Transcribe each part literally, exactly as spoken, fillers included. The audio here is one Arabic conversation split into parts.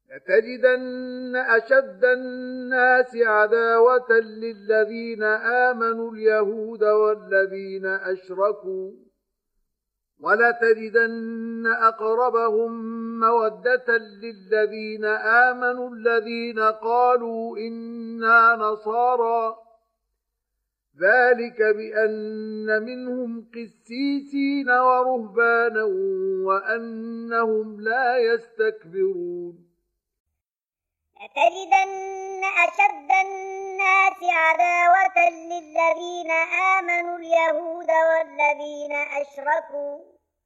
لتجدن أشد الناس عداوة للذين آمنوا اليهود والذين أشركوا ولتجدن أقربهم مودة للذين آمنوا الذين قالوا إنا نصارى ذلك بأن منهم قسيسين ورهبانا وأنهم لا يستكبرون. لتجدن أشد الناس عداوة للذين آمنوا اليهود والذين أشركوا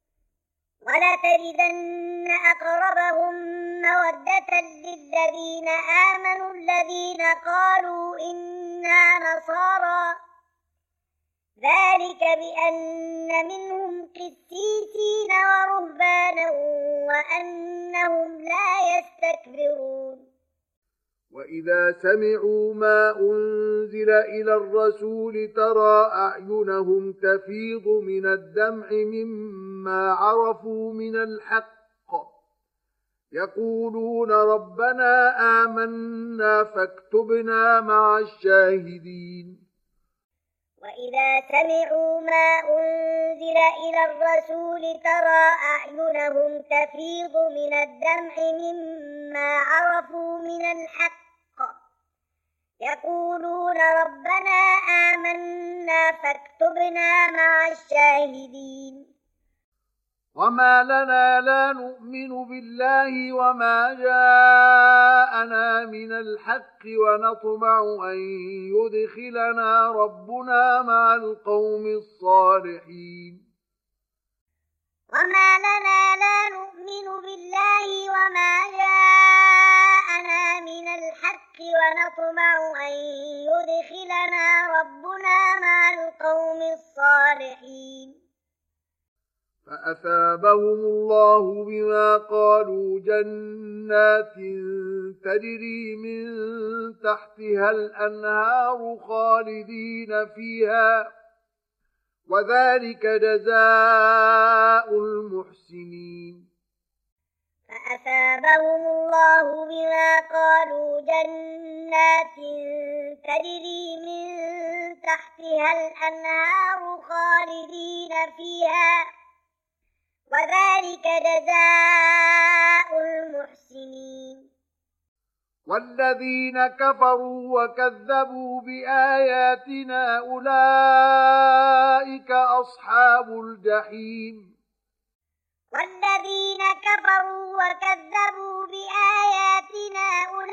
ولتجدن أقربهم مودة للذين آمنوا الذين قالوا إنا نصارى ذلك بأن منهم قسيسين ورهبانا وأنهم لا يستكبرون. وإذا سمعوا ما أنزل إلى الرسول ترى أعينهم تفيض من الدمع مما عرفوا من الحق يقولون ربنا آمنا فاكتبنا مع الشاهدين. وإذا سمعوا ما أنزل إلى الرسول ترى أعينهم تفيض من الدمع مما عرفوا من الحق يقولون ربنا آمنا فاكتبنا مع الشاهدين. وما لنا لا نؤمن بالله وما جاءنا من الحق ونطمع أن يدخلنا ربنا مع القوم الصالحين. وما لنا لا نؤمن بالله وما جاءنا من الحق ونطمع أن يدخلنا ربنا مع القوم الصالحين. فأثابهم الله بما قالوا جنات تجري من تحتها الأنهار خالدين فيها وذلك جزاء المحسنين. فأثابهم الله بما قالوا جنات تجري من تحتها الأنهار خالدين فيها وذلك جزاء المحسنين. والذين كفروا وكذبوا بآياتنا أولئك أصحاب الجحيم. والذين كفروا وكذبوا بآياتنا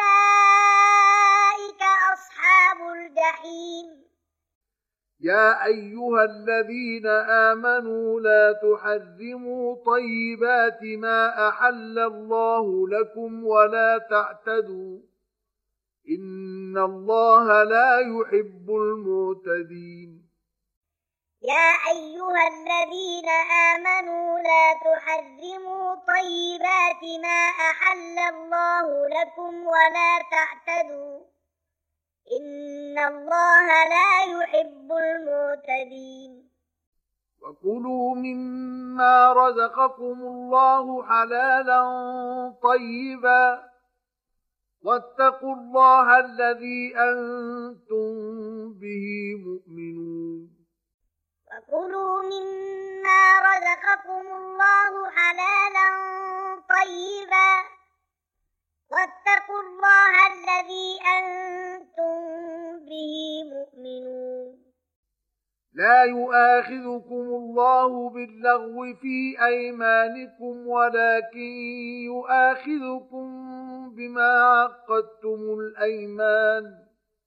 أولئك أصحاب الجحيم. يا أيها الذين آمنوا لا تحرموا طيبات ما أحل الله لكم ولا تعتدوا إن الله لا يحب المعتدين. يا أيها الذين آمنوا لا تحرموا طيبات ما أحل الله لكم ولا تعتدوا إن الله لا يحب المعتدين. وكلوا مما رزقكم الله حلالا طيبا واتقوا الله الذي أنتم به مؤمنون. وكلوا مما رزقكم الله حلالا طيبا واتقوا الله الذي أنتم به مؤمنون. لا يؤاخذكم الله باللغو في أيمانكم ولكن يؤاخذكم بما عقدتم الأيمان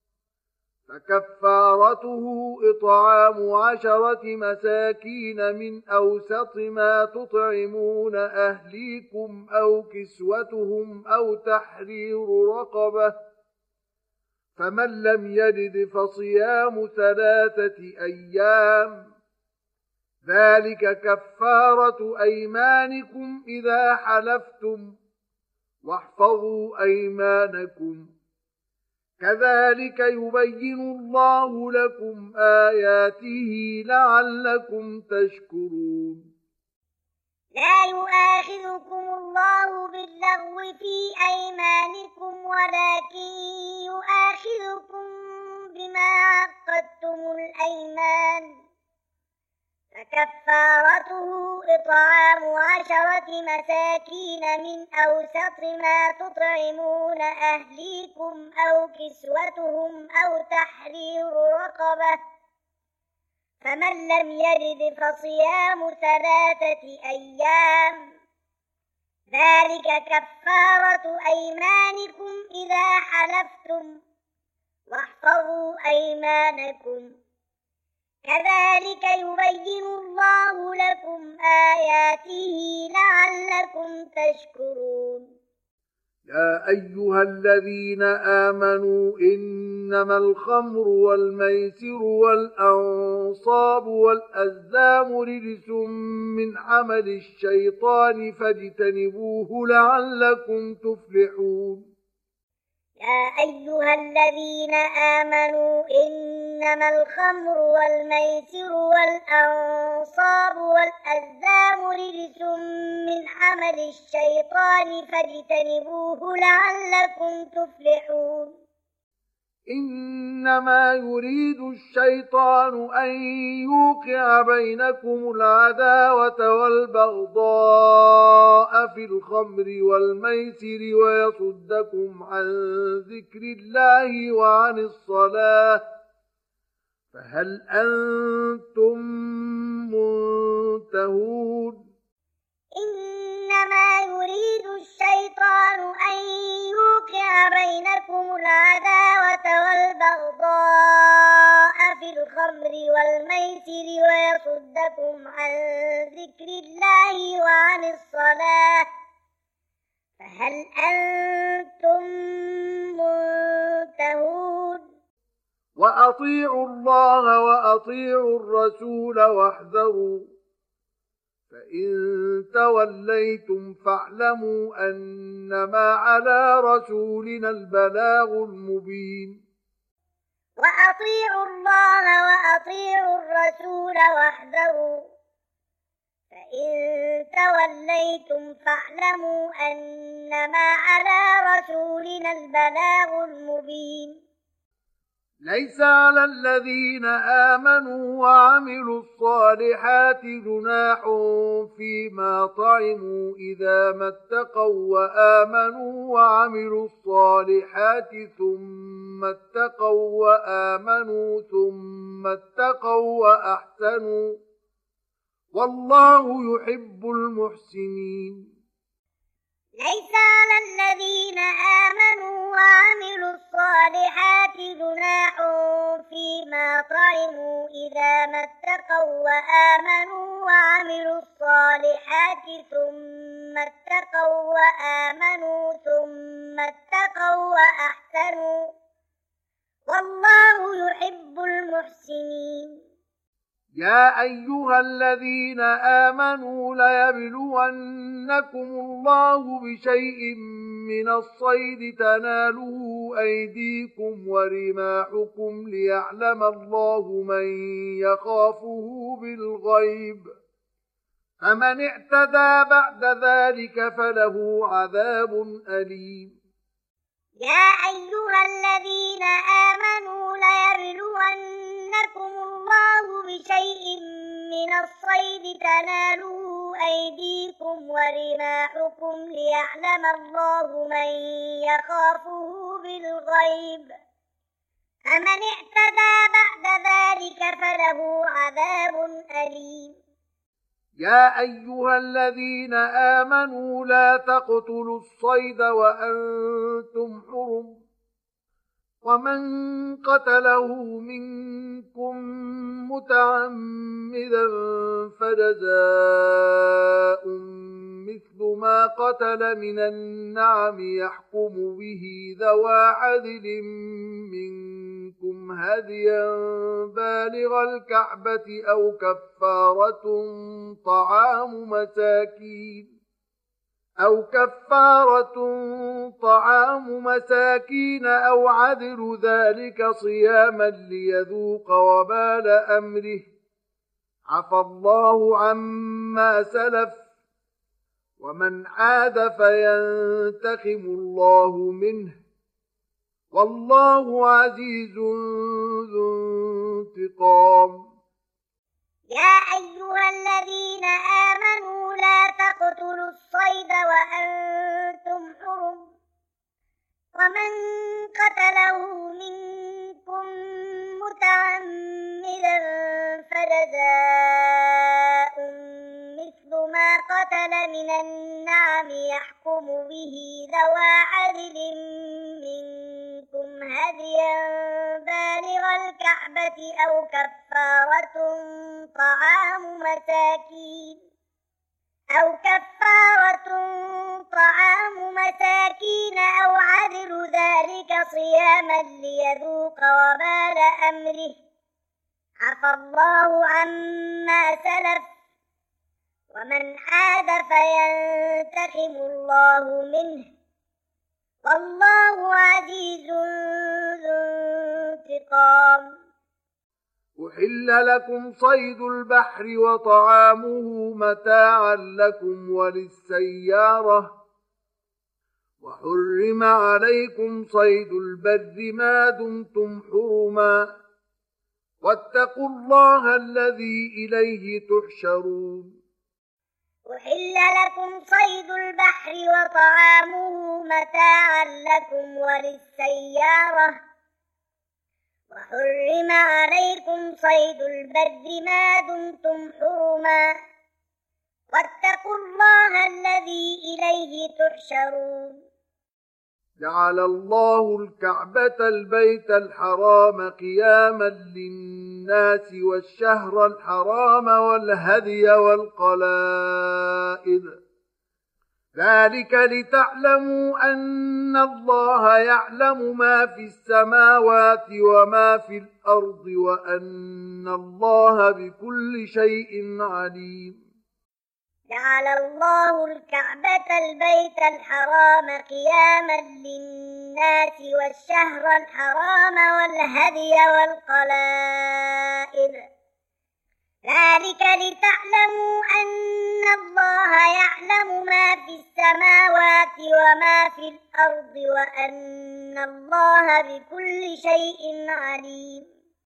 فكفارته إطعام عشرة مساكين من أوسط ما تطعمون أهليكم أو كسوتهم أو تحرير رقبة فمن لم يجد فصيام ثلاثة أيام ذلك كفارة أيمانكم إذا حلفتم واحفظوا أيمانكم كذلك يبين الله لكم آياته لعلكم تشكرون. لا يؤاخذكم الله باللغو في أيمانكم أيمانكم ولكن يؤاخذكم بما عقدتم الأيمان فكفارته إطعام عشرة مساكين من أوسط ما تطعمون أهليكم أو كسوتهم أو تحرير رقبة فمن لم يجد فصيام ثلاثة أيام ذلك كفارة أيمانكم إذا حلفتم واحفظوا أيمانكم كذلك يبين الله لكم آياته لعلكم تشكرون. يا أيها الذين آمنوا إنما الخمر والميسر والأنصاب والأزلام رجس من عمل الشيطان فاجتنبوه لعلكم تفلحون. يا أيها الذين آمنوا إنما الخمر والميسر والأنصاب والأزلام رجس من عمل الشيطان فاجتنبوه لعلكم تفلحون. إنما يريد الشيطان أن يوقع بينكم العداوة والبغضاء في الخمر والميسر ويصدكم عن ذكر الله وعن الصلاة فهل أنتم منتهون؟ إنما يريد الشيطان أن يوقع بينكم العداوة والبغضاء في الخمر والميسر ويصدكم عن ذكر الله وعن الصلاة فهل أنتم منتهون؟ وأطيعوا الله وأطيعوا الرسول واحذروا فإن توليتم فاعلموا أنما على رسولنا البلاغ المبين. وأطيعوا الله وأطيعوا الرسول واحذروا فإن توليتم فاعلموا أنما على رسولنا البلاغ المبين. ليس على الذين آمنوا وعملوا الصالحات جناح فيما طعموا إذا ما اتقوا وآمنوا وعملوا الصالحات ثم اتقوا وآمنوا ثم اتقوا وأحسنوا والله يحب المحسنين. ليس على الذين آمنوا وعملوا الصالحات جناح فيما طعموا إذا ما اتقوا وآمنوا وعملوا الصالحات ثم اتقوا وآمنوا ثم اتقوا وأحسنوا والله يحب المحسنين. يا أيها الذين آمنوا ليبلونكم الله بشيء من الصيد تناله أيديكم ورماحكم ليعلم الله من يخافه بالغيب فمن اعتدى بعد ذلك فله عذاب أليم. يا أيها الذين آمنوا ليبلونكم الله بشيء من الصيد تناله أيديكم ورماحكم ليعلم الله من يخافه بالغيب فمن اعتدى بعد ذلك فله عذاب أليم. يا أيها الذين آمنوا لا تقتلوا الصيد وأنتم حرم ومن قتله منكم متعمدا فجزاء مثل ما قتل من النعم يحكم به ذوى عدل منكم هديا بالغ الكعبة أو كفارة طعام مساكين أو كفارة طعام مساكين أو عدل ذلك صياما ليذوق وبال أمره عفى الله عما سلف ومن عاد فينتقم الله منه والله عزيز ذو انتقام. يا أيها الذين آمنوا لا تقتلوا الصيد وأنتم حرم، ومن قتله منكم متعمدا فجزاء مثل ما قتل من النعم يحكم به ذوى عدل منكم هديا بالغ الكعبة أو كفارة طعام مساكين أو كفارة طعام مساكين أو عدل ذلك صياما ليذوق وبال أمره، عفى الله عما سلف، ومن عاد فينتقم الله منه والله عزيز ذو انتقام. أحل لكم صيد البحر وطعامه متاعا لكم وللسيارة، وحرم عليكم صيد البر ما دمتم حرما، واتقوا الله الذي إليه تحشرون. أحل لكم صيد البحر وطعامه متاعا لكم وللسيارة، وحرم عليكم صيد البر ما دمتم حرما، واتقوا الله الذي إليه تحشرون. جعل الله الكعبة البيت الحرام قياما للناس والشهر الحرام والهدي والقلائد، ذلك لتعلموا أن الله يعلم ما في السماوات وما في الأرض وأن الله بكل شيء عليم. جعل الله الكعبة البيت الحرام قياما للناس والشهر الحرام والهدي والقلائد، ذلك لتعلموا أن الله يعلم ما في السماوات وما في الأرض وأن الله بكل شيء عليم.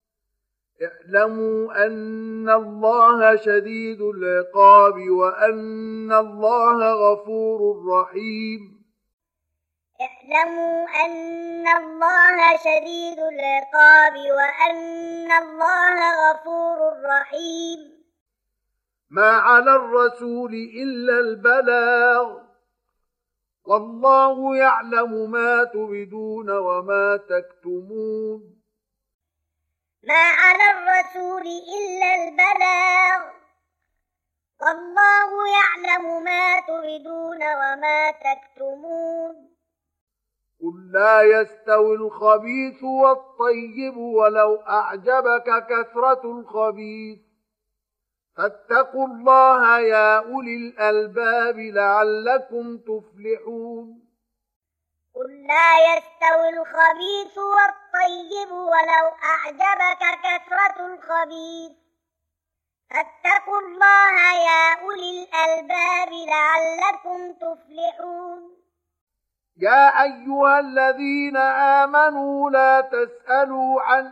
اعلموا أن الله شديد العقاب وأن الله غفور رحيم. اعلموا أن الله شديد العقاب وأن الله غفور رحيم. ما على الرسول إلا البلاغ، والله يعلم ما تبدون وما تكتمون. ما على الرسول إلا البلاغ، والله يعلم ما تبدون وما تكتمون. قل لا يستوي الخبيث والطيب ولو أعجبك كثرة الخبيث، فاتقوا الله يا أولي الألباب لعلكم تفلحون. قل لا يستوي الخبيث والطيب ولو أعجبك كثرة الخبيث، فاتقوا الله يا أولي الألباب لعلكم تفلحون. يا أيها الذين آمنوا لا تسألوا عن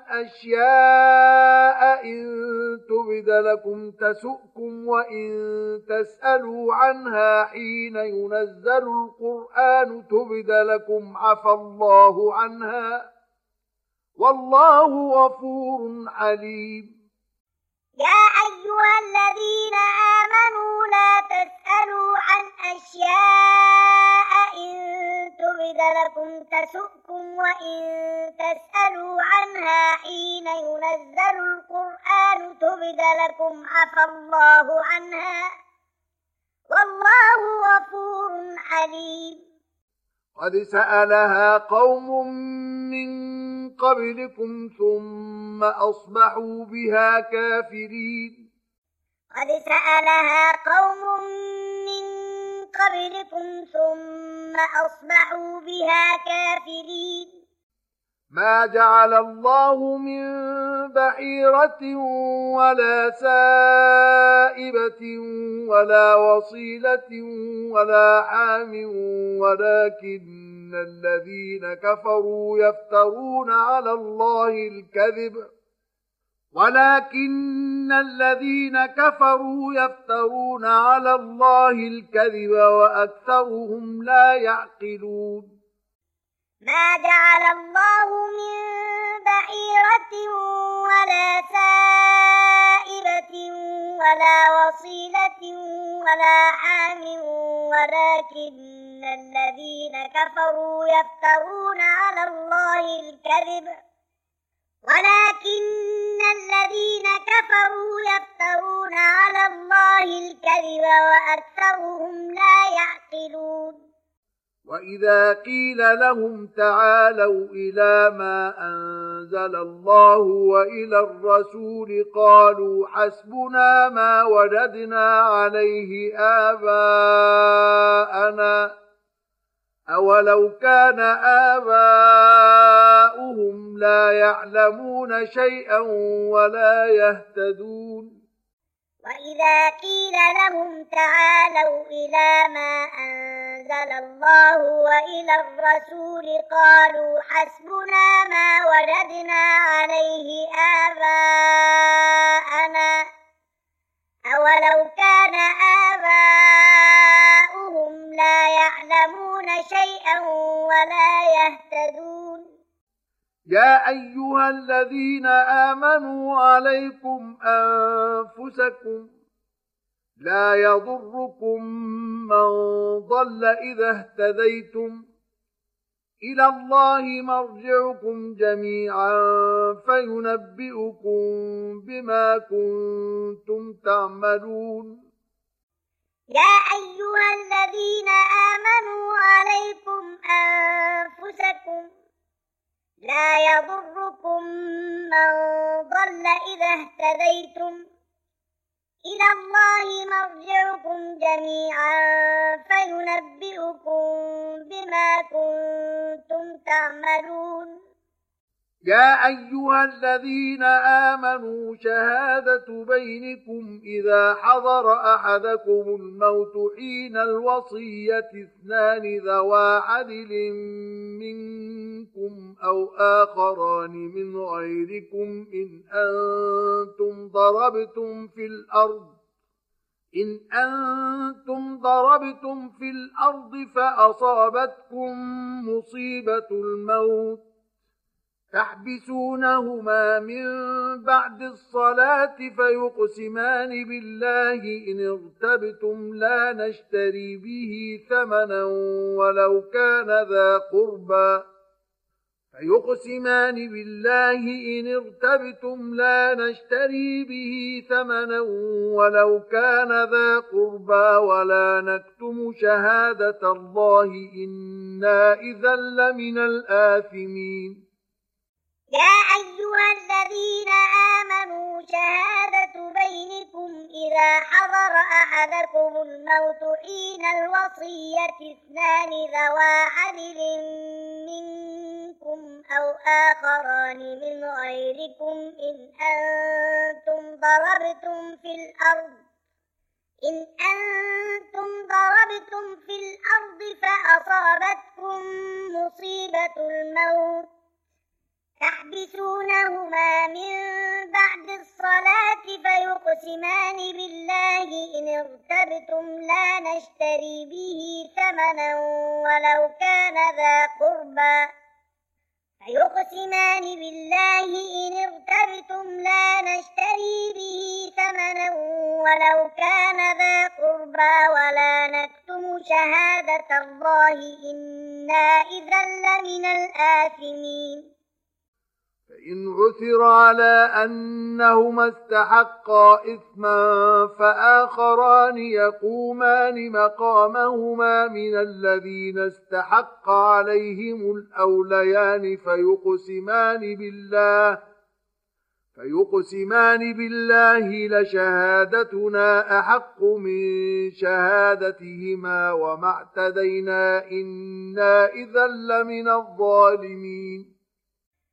أشياء إن تبد لكم تسؤكم وإن تسألوا عنها حين ينزل القرآن تبد لكم عفى الله عنها والله غفور حليم. يا أيها الذين آمنوا لا تسألوا عن أشياء إن تبد لكم تسؤكم وإن تسألوا عنها حين ينزل القرآن تبد لكم عفى الله عنها والله غفور حليم. قد سألها قوم من قبلكم ثم أصبحوا بها كافرين. قد سألها قوم من قبلكم ثم أصبحوا بها كافرين. ما جعل الله من بحيرة ولا سائبة ولا وصيلة ولا حام ولكن الذين كفروا يفترون على الله الكذب ولكن الذين كفروا يفترون على الله الكذب وأكثرهم لا يعقلون ما جعل الله من بحيرة ولا سائبة ولا وصيلة ولا حام ولكن الذين كفروا يفترون على الله الكذب ولكن الذين كفروا يفترون على الله الكذب وأكثرهم لا يعقلون وإذا قيل لهم تعالوا إلى ما أنزل الله وإلى الرسول قالوا حسبنا ما وجدنا عليه آباءنا أولو كان آباؤهم لا يعلمون شيئا ولا يهتدون وإذا قيل لهم تعالوا إلى ما أنزل الله وإلى الرسول قالوا حسبنا ما وجدنا عليه آباءنا أولو كان آباؤهم لا يعلمون شيئا ولا يهتدون يا أيها الذين آمنوا عليكم أنفسكم لا يضركم من ضل إذا اهتديتم إلى الله مرجعكم جميعا فينبئكم بما كنتم تعملون يا أيها الذين آمنوا عليكم أنفسكم لا يضركم من ضل إذا اهتديتم إلى الله مرجعكم جميعا فينبئكم بما كنتم تعملون يا أيها الذين آمنوا شهادة بينكم إذا حضر أحدكم الموت حين الوصية اثنان ذوا عدل منكم أو آخران من غيركم إن أنتم ضربتم في الأرض إن أنتم ضربتم في الأرض فأصابتكم مصيبة الموت تحبسونهما من بعد الصلاة فيقسمان بالله إن ارتبتم لا نشتري به ثمنا ولو كان ذا قربى فيقسمان بالله إن ارتبتم لا نشتري به ثمنا ولو كان ذا قربى ولا نكتم شهادة الله إنا إذا لمن الآثمين يا أيها الذين آمنوا شهادة بينكم إذا حضر أحدكم الموت حين الوصية اثنان ذوا عدل منكم أو آخران من غيركم إن أنتم ضربتم في الأرض إن أنتم ضربتم في الأرض فأصابتكم مصيبة الموت تحبسونهما من بعد الصلاة فيقسمان بالله إن ارتبتم لا نشتري به ثمنا ولو كان ذا قربى فيقسمان بالله إن ارتبتم لا نشتري به ثمنا ولو كان ذا قربى ولا نكتم شهادة الله إنا إذا لمن الآثمين فإن عثر على أنهما استحقا إثما فآخران يقومان مقامهما من الذين استحق عليهم الأوليان فيقسمان بالله فيقسمان بالله لشهادتنا أحق من شهادتهما وما اعتدينا إنا إذا لمن الظالمين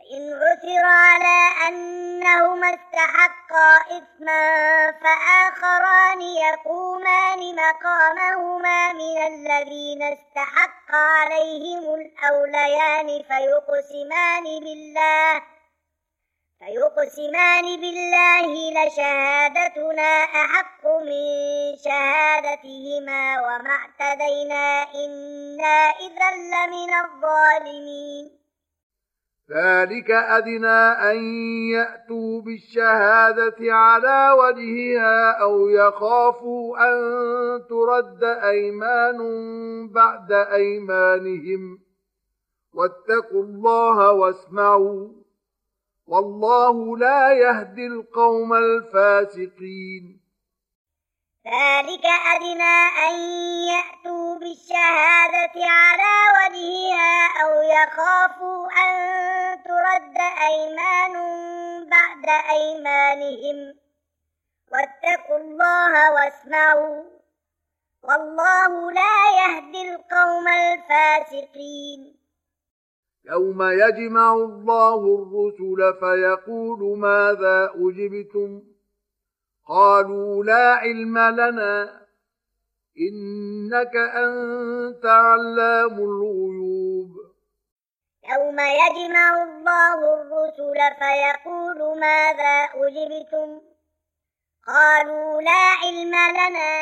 فإن عثر على أنهما استحقا إثما فآخران يقومان مقامهما من الذين استحق عليهم الأوليان فيقسمان بالله فيقسمان بالله لشهادتنا أحق من شهادتهما وما اعتدينا إنا إذا لمن الظالمين. ذلك أدنى أن يأتوا بالشهادة على وجهها أو يخافوا أن ترد أيمان بعد أيمانهم واتقوا الله واسمعوا والله لا يهدي القوم الفاسقين. ذلك أدنى أن يأتوا بالشهادة على وجهها أو يخافوا أن ترد أيمان بعد أيمانهم واتقوا الله واسمعوا والله لا يهدي القوم الفاسقين. يوم يجمع الله الرسل فيقول ماذا أجبتم قالوا لا علم لنا إنك أنت علام الغيوب. يوم يجمع الله الرسل فيقول ماذا أجبتم قالوا لا علم لنا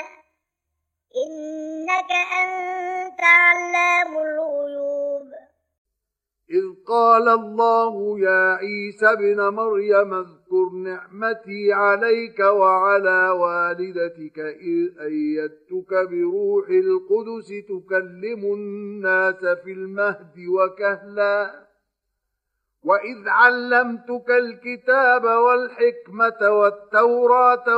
إنك أنت علام الغيوب. إذ قال الله يا عيسى ابن مريم اذكر نعمتي عليك وعلى والدتك إذ أيدتك بروح القدس تكلم الناس في المهد وكهلا وإذ علمتك الكتاب والحكمة والتوراة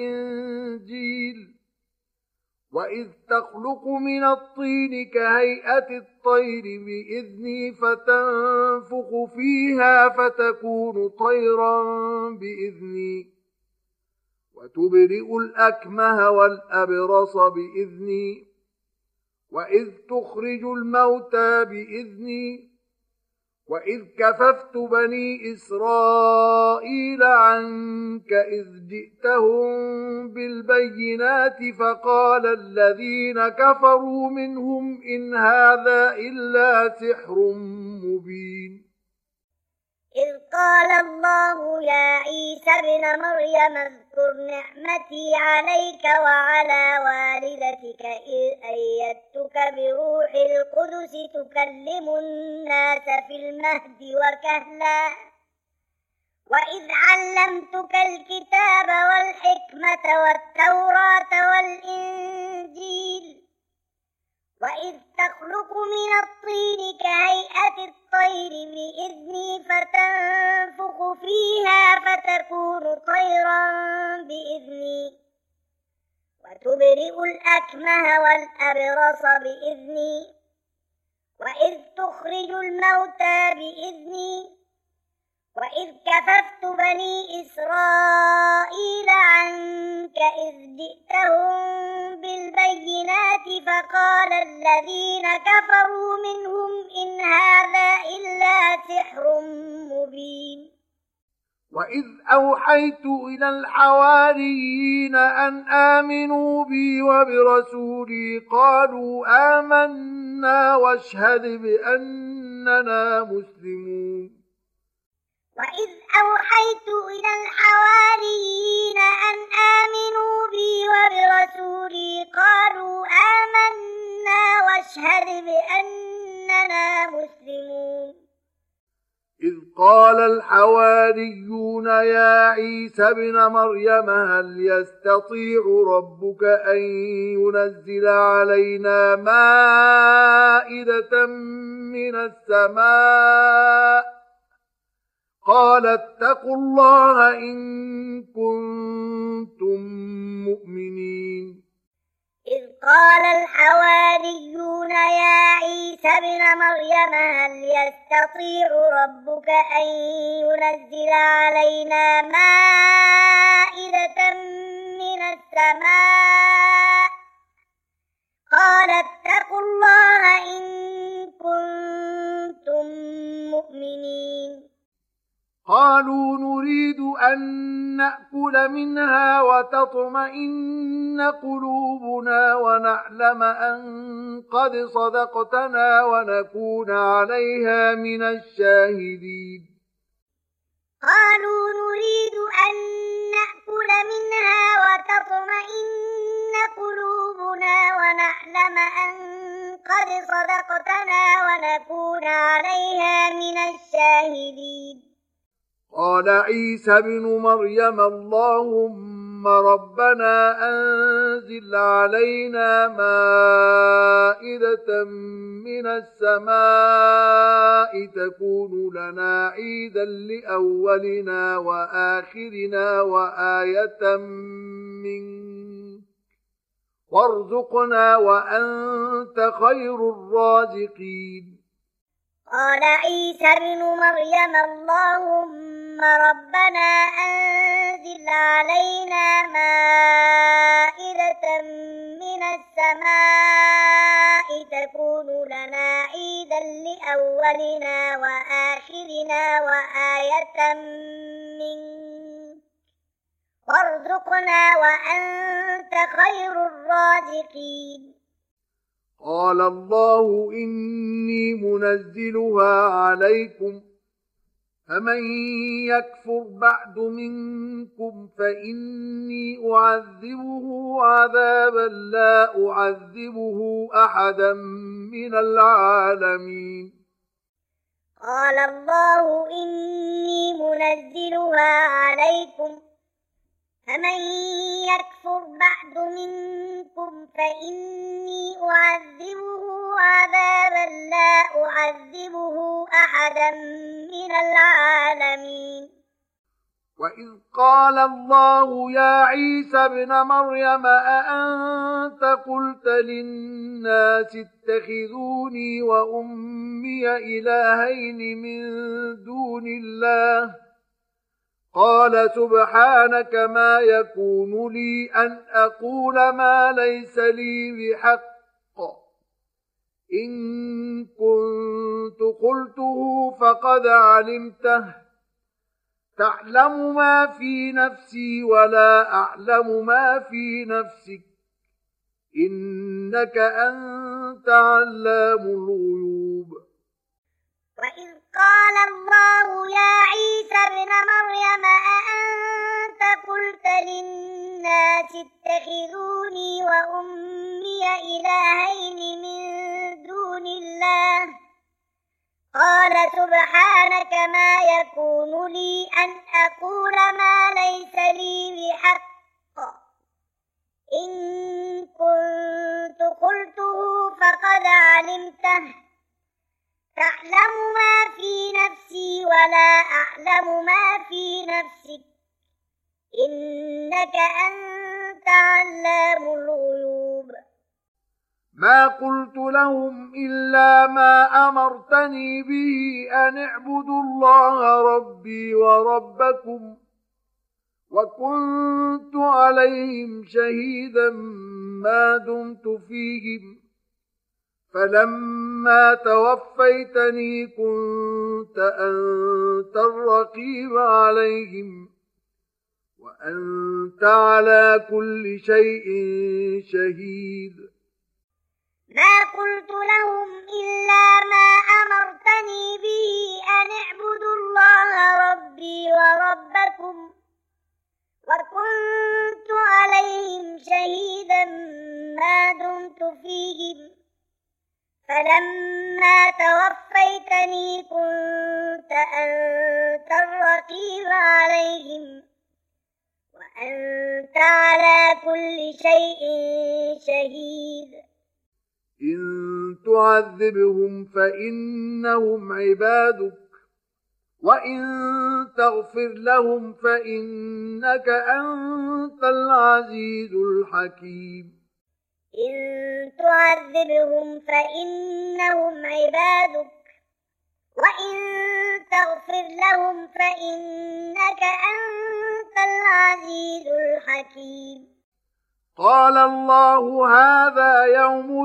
والإنجيل وإذ تخلق من الطين كهيئة الطير بإذني فتنفخ فيها فتكون طيرا بإذني وتبرئ الأكمه والأبرص بإذني وإذ تخرج الموتى بإذني وإذ كففت بني إسرائيل عنك إذ جئتهم بالبينات فقال الذين كفروا منهم إن هذا إلا سحر مبين. إذ قال الله يا عيسى ابن مريم اذكر نعمتي عليك وعلى والدتك إذ أيدتك بروح القدس تكلم الناس في المهد وكهلا وإذ علمتك الكتاب والحكمة والتوراة والإنجيل وإذ تخلق من الطين كهيئة الطير بإذني فتنفخ فيها فتكون طيرا بإذني وتبرئ الأكمه والأبرص بإذني وإذ تخرج الموتى بإذني وإذ كففت بني إسرائيل عنك إذ جئتهم بالبينات فقال الذين كفروا منهم إن هذا إلا سحر مبين. وإذ أوحيت إلى الحواريين أن آمنوا بي وبرسولي قالوا آمنا واشهد بأننا مسلمون. وإذ أوحيت إلى الحواريين أن آمنوا بي وبرسولي قالوا آمنا واشهد بأننا مسلمون. إذ قال الحواريون يا عيسى ابن مريم هل يستطيع ربك أن ينزل علينا مائدة من السماء قال اتقوا الله إن كنتم مؤمنين. إذ قال الحواريون يا عيسى ابن مريم هل يستطيع ربك أن ينزل علينا مائدة من السماء قال اتقوا الله إن كنتم مؤمنين. قالوا نريد أن نأكل منها وتطمئن قلوبنا ونعلم أن قد صدقتنا ونكون عليها من الشاهدين. قالوا نريد أن نأكل منها وتطمئن قلوبنا ونعلم أن قد صدقتنا ونكون عليها من الشاهدين. قال عيسى ابن مريم اللهم ربنا أنزل علينا مائدة من السماء تكون لنا عيدا لأولنا وآخرنا وآية منك وارزقنا وأنت خير الرازقين. قال عيسى ابن مريم اللهم ربنا أنزل علينا مائدة من السماء تكون لنا عيدا لأولنا وآخرنا وآية منك وارزقنا وأنت خير الرازقين. قال الله إني منزلها عليكم فمن يكفر بعد منكم فإني أعذبه عذابا لا أعذبه أحدا من العالمين. قال الله إني منزلها عليكم فمن يكفر بعد منكم فإني أعذبه عذابا لا أعذبه أحدا من العالمين. وإذ قال الله يا عيسى ابن مريم أأنت قلت للناس اتخذوني وأمي إلهين من دون الله قال سبحانك ما يكون لي أن أقول ما ليس لي بحق إن كنت قلته فقد علمته تعلم ما في نفسي ولا أعلم ما في نفسك إنك أنت علام الغيوب. وإذ قال الله يا عيسى ابن مريم أأنت قلت للناس اتخذوني وأمي إلهين من دون الله قال سبحانك ما يكون لي أن أقول ما ليس لي بحق إن كنت قلته فقد علمته تعلم ما في نفسي ولا أعلم ما في نفسك إنك أنت علام الغيوب. ما قلت لهم إلا ما أمرتني به أن اعبدوا الله ربي وربكم وكنت عليهم شهيدا ما دمت فيهم فلما توفيتني كنت أنت الرقيب عليهم وأنت على كل شيء شهيد. ما قلت لهم إلا ما أمرتني به أن اعبدوا الله ربي وربكم وكنت عليهم شهيدا ما دمت فيهم فلما توفيتني كنت أنت الرقيب عليهم وأنت على كل شيء شهيد. إن تعذبهم فإنهم عبادك وإن تغفر لهم فإنك أنت العزيز الحكيم. إن تعذبهم فإنهم عبادك وإن تغفر لهم فإنك أنت العزيز الحكيم. قال الله هذا يوم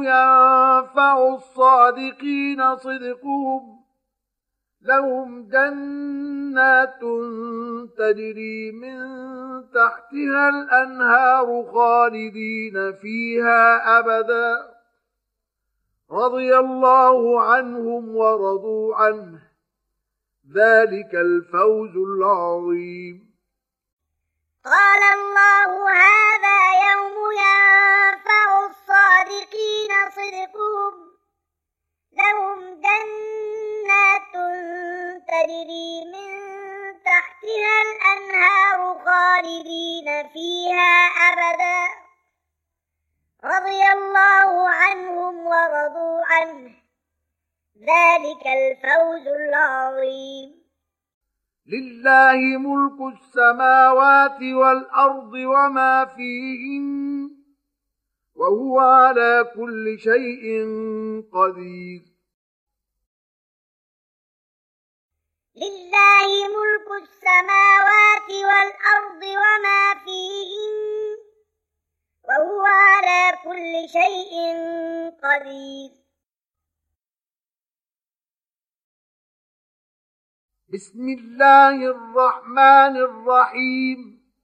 ينفع الصادقين صدقهم لهم جنات جنات تجري من تحتها الأنهار خالدين فيها أبدا رضي الله عنهم ورضوا عنه ذلك الفوز العظيم. قال الله هذا يوم ينفع الصادقين صدقهم لهم جنات تجري من تحتها الأنهار خالدين فيها أبدا رضي الله عنهم ورضوا عنه ذلك الفوز العظيم. لله ملك السماوات والأرض وما فيهن وهو على كل شيء قدير. لله ملك السماوات والأرض وما فيهن وهو على كل شيء قدير. بسم الله الرحمن الرحيم.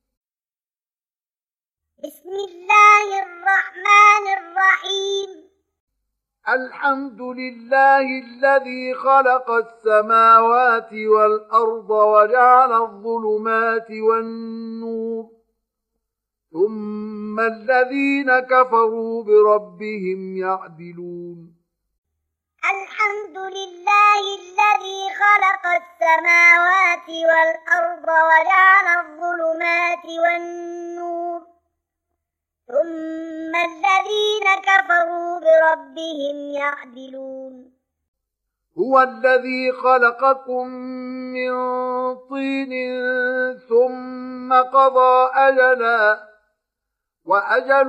بسم الله الرحمن الرحيم. الحمد لله الذي خلق السماوات والأرض وجعل الظلمات والنور ثم الذين كفروا بربهم يعدلون. الحمد لله الذي خلق السماوات والأرض وجعل الظلمات والنور ثم الذين كفروا بربهم يعدلون. هو الذي خلقكم من طين ثم قضى أجلا وأجل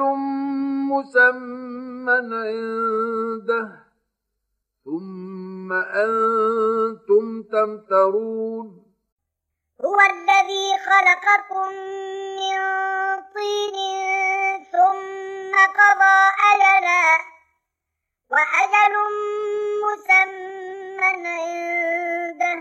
مسمى عنده ثم أنتم تمترون. هو الذي خلقكم من طين ثم قضى أجلا وأجل مسمى عنده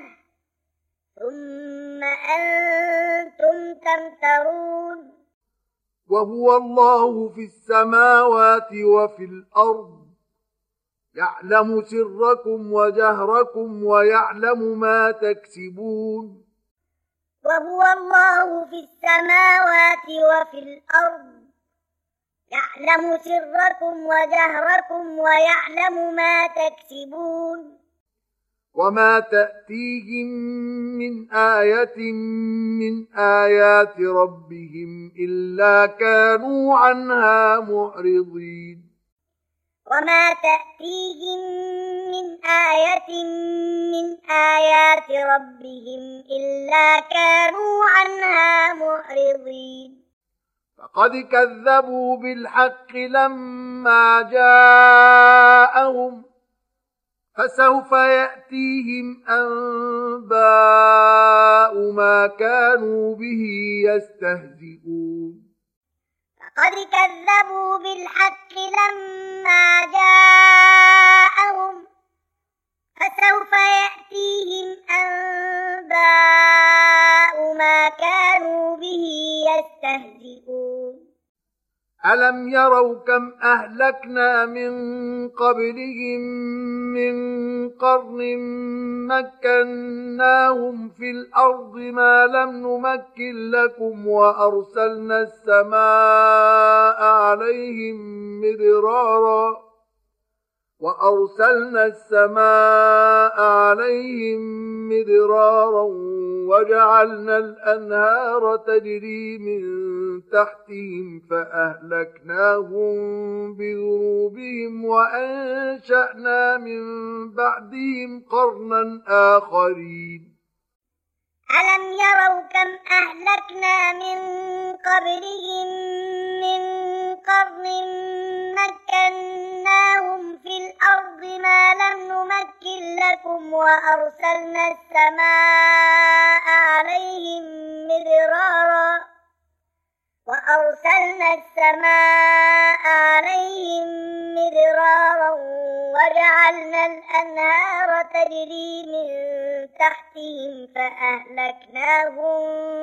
ثم أنتم تمترون. وهو الله في السماوات وفي الأرض يعلم سركم وجهركم ويعلم ما تكسبون. وهو الله في السماوات وفي الأرض يعلم سركم وجهركم ويعلم ما تكسبون. وما تأتيهم من آية من آيات ربهم إلا كانوا عنها معرضين. وما تأتيهم من آية من آيات ربهم إلا كانوا عنها معرضين. فقد كذبوا بالحق لما جاءهم فسوف يأتيهم أنباء ما كانوا به يستهزئون. فقد كذبوا بالحق لما جاءهم فسوف يأتيهم أنباء ما كانوا به يستهزئون. ألم يروا كم أهلكنا من قبلهم من قرن مكناهم في الأرض ما لم نمكن لكم وأرسلنا السماء عليهم مدرارا وأرسلنا السماء عليهم مدرارا وجعلنا الأنهار تجري من تحتهم فأهلكناهم بذنوبهم وأنشأنا من بعدهم قرنا آخرين. ألم يروا كم أهلكنا من قبلهم من قرن مكناهم في الأرض ما لم نمكن لكم وأرسلنا السماء عليهم مدرارا وأرسلنا السماء عليهم مدرارا وجعلنا الأنهار تجري من تحتهم فأهلكناهم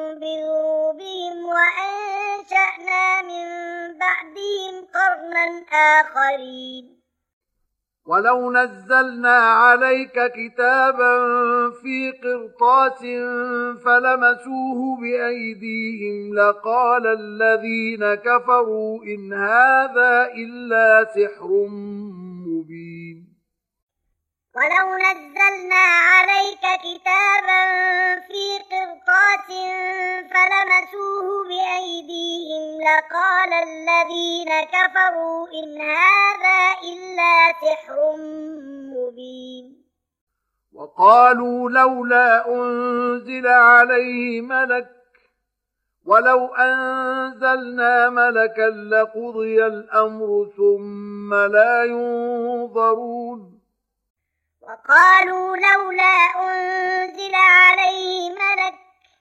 بذنوبهم وأنشأنا من بعدهم قرنا آخرين. ولو نزلنا عليك كتابا في قرطاس فلمسوه بأيديهم لقال الذين كفروا إن هذا إلا سحر مبين. ولو نزلنا عليك كتابا في قرطاس فلمسوه بأيديهم لقال الذين كفروا إن هذا إلا سحر مبين. وقالوا لولا أنزل عليه ملك ولو أنزلنا ملكا لقضي الأمر ثم لا ينظرون. وقالوا لولا أنزل عليه ملك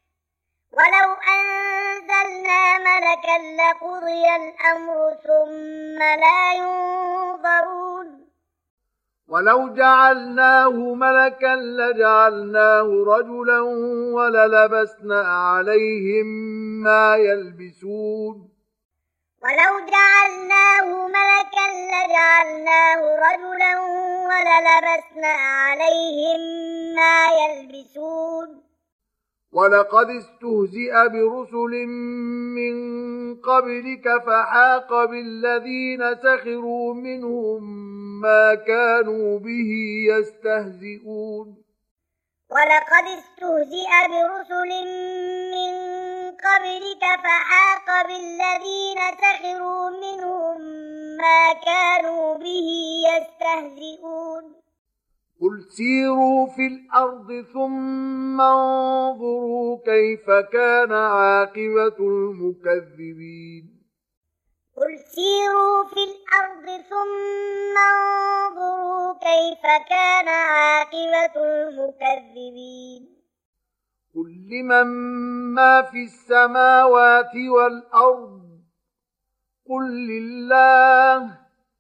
ولو أنزلنا ملكا لقضي الأمر ثم لا ينظرون. ولو جعلناه ملكا لجعلناه رجلا وللبسنا عليهم ما يلبسون. ولو جعلناه ملكا لجعلناه رجلا وللبسنا عليهم ما يلبسون. ولقد استهزئ برسل من قبلك فحاق بالذين سخروا منهم ما كانوا به يستهزئون. ولقد استهزئ برسل من قبلك فحاق بالذين سخروا منهم ما كانوا به يستهزئون. قل سيروا في الأرض ثم انظروا كيف كان عاقبة المكذبين. قل سيروا في الأرض ثم انظروا كيف كان عاقبة المكذبين. قل لمن ما في السماوات والأرض قل لله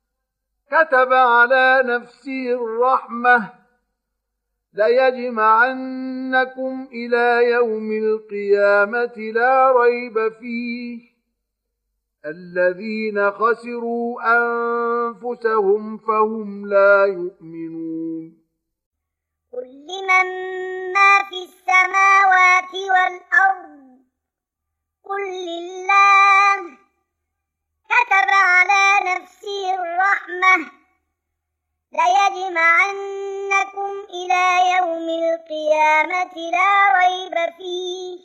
كتب على نفسه الرحمة ليجمعنكم إلى يوم القيامة لا ريب فيه الذين خسروا أنفسهم فهم لا يؤمنون. قل لمن ما في السماوات والأرض قل لله كتب على نفسه الرحمة ليجمعنكم إلى يوم القيامة لا ريب فيه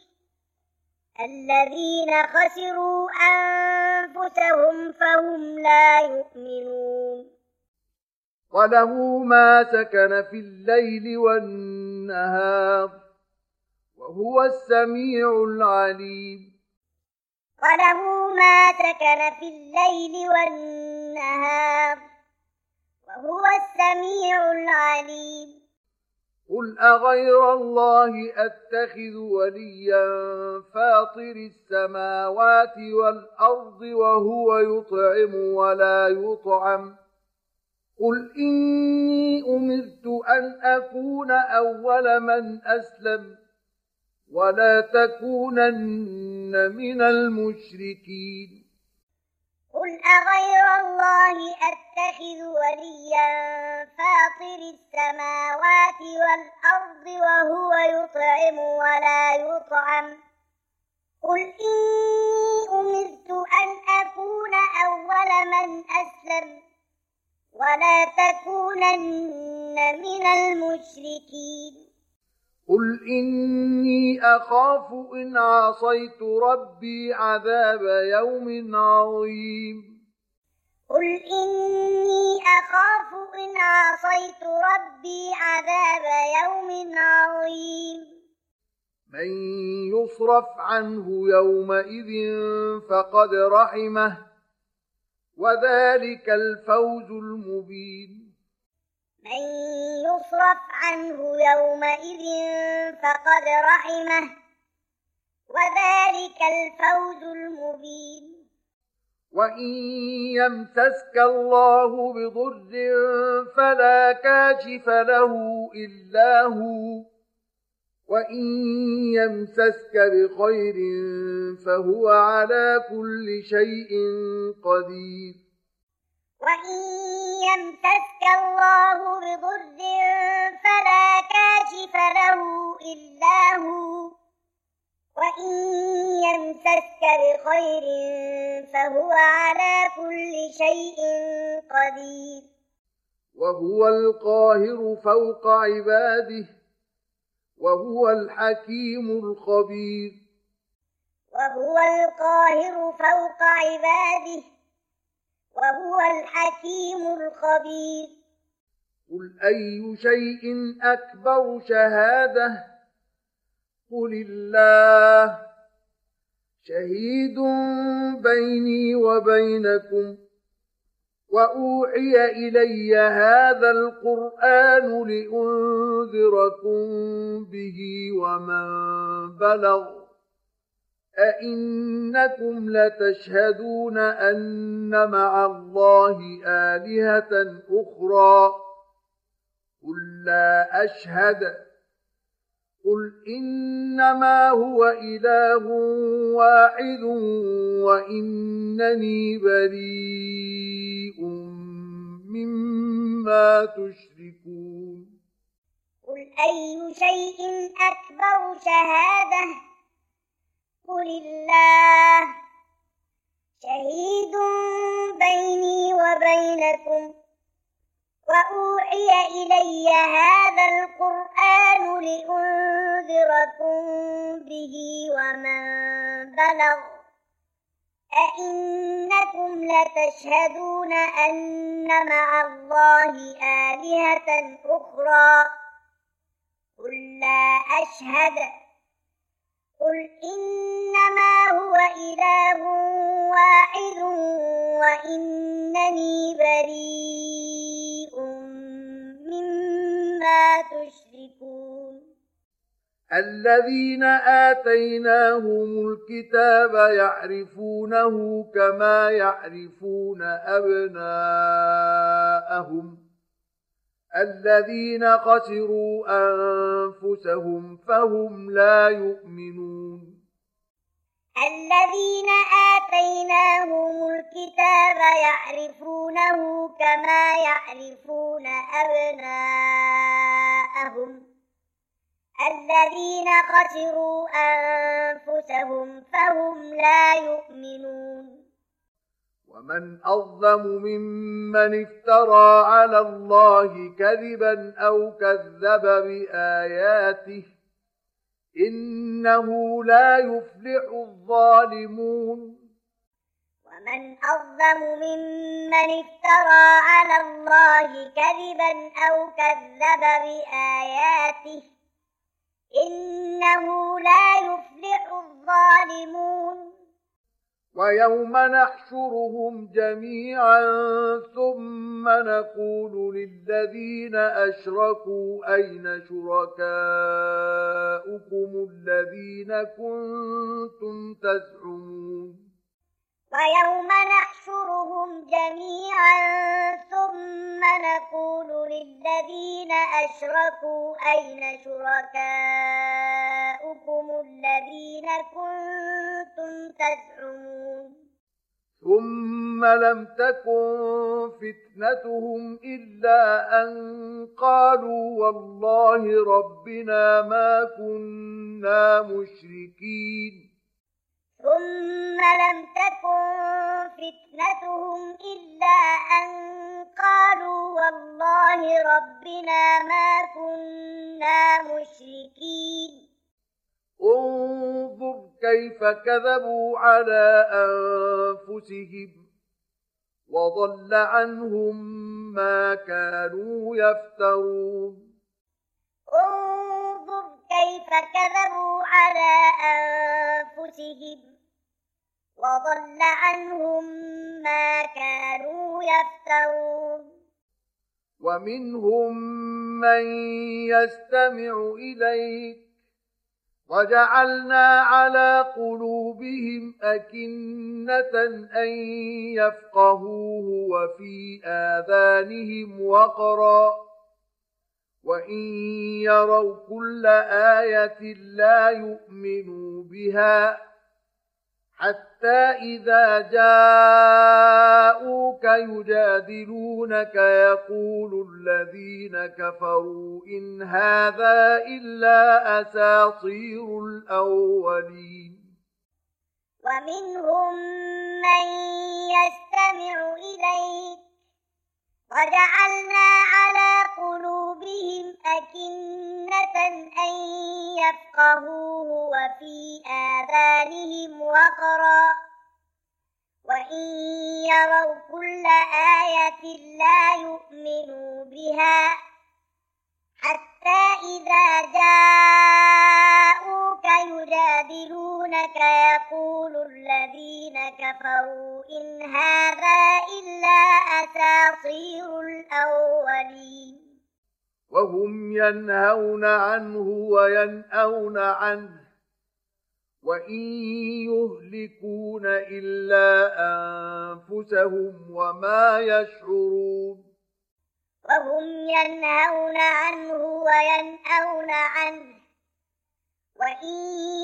الذين خسروا أنفسهم فهم لا يؤمنون. وله ما سكن في الليل والنهار وهو السميع العليم. وله ما سكن في الليل والنهار وهو السميع العليم. قل أغير الله أتخذ وليا فاطر السماوات والأرض وهو يطعم ولا يطعم قل إني أمرت أن أكون أول من أسلم ولا تكونن من المشركين. قل أغير الله أتخذ وليا فاطر السماوات والأرض وهو يطعم ولا يطعم قل إني أمرت أن أكون أول من أسلم ولا تكونن من المشركين. قل إني أخاف إن عصيت ربي عذاب يوم عظيم. قل إني أخاف إن عصيت ربي عذاب يوم عظيم. من يصرف عنه يومئذ فقد رحمه وذلك الفوز المبين. من يصرف عنه يومئذ فقد رحمه وذلك الفوز المبين. وإن يمسسك الله بضر فلا كاشف له إلا هو وإن يمسسك بخير فهو على كل شيء قدير وإن يمسسك الله بضر فلا كاشف له إلا هو وإن يمسسك بخير فهو على كل شيء قدير وهو القاهر فوق عباده وهو الحكيم الخبير وهو القاهر فوق عباده وهو الحكيم الخبير قل أي شيء أكبر شهادة قل الله شهيد بيني وبينكم وأوحي إلي هذا القرآن لأنذركم به ومن بلغ أئنكم لتشهدون أن مع الله آلهة أخرى قل لا أشهد قل إنما هو إله واحد وإنني بريء مما تشركون قل أي شيء أكبر شهادة قل الله شهيد بيني وبينكم وأوحي إلي هذا القرآن لأنذركم به ومن بلغ أئنكم لتشهدون أن مع الله آلهة أخرى قل لا أشهد قل إنما هو إله واحد وإنني بريء مما تشركون الذين آتيناهم الكتاب يعرفونه كما يعرفون أبناءهم الذين خسروا أنفسهم فهم لا يؤمنون الذين آتيناهم الكتاب يعرفونه كما يعرفون أبناءهم الذين خسروا أنفسهم فهم لا يؤمنون ومن أظلم ممن افترى على الله كذبا أو كذب بآياته إنه لا يفلح الظالمون ومن أظلم ممن افترى على الله كذبا أو كذب بآياته إنه لا يفلح الظالمون ويوم نحشرهم جميعا ثم نقول للذين أشركوا أين شركاؤكم الذين كنتم تزعمون ويوم نحشرهم جميعا ثم نقول للذين أشركوا أين شركاؤكم الذين كنتم تزعمون ثم لم تكن فتنتهم إلا أن قالوا والله ربنا ما كنا مشركين ثم لم تكن فتنتهم إلا أن قالوا والله ربنا ما كنا مشركين انظر كيف كذبوا على أنفسهم وضل عنهم ما كانوا يفترون انظر كيف كذبوا على أنفسهم وضل عنهم ما كانوا يفترون ومنهم من يستمع إليك وجعلنا على قلوبهم أكنة أن يفقهوه وفي آذانهم وقرا وإن يروا كل آية لا يؤمنوا بها حتى إذا جاءوك يجادلونك يقول الذين كفروا إن هذا إلا أساطير الأولين ومنهم من يستمع إليك وجعلنا على قلوبهم أكنة أن يفقهوه وفي آذانهم وقرا وإن يروا كل آية لا يؤمنوا بها حتى إذا جاءوك يجادلونك يقول الذين كفروا إن هذا إلا أساطير الأولين وهم ينهون عنه وينأون عنه وإن يهلكون إلا أنفسهم وما يشعرون وهم ينهون عنه وينأون عنه وإن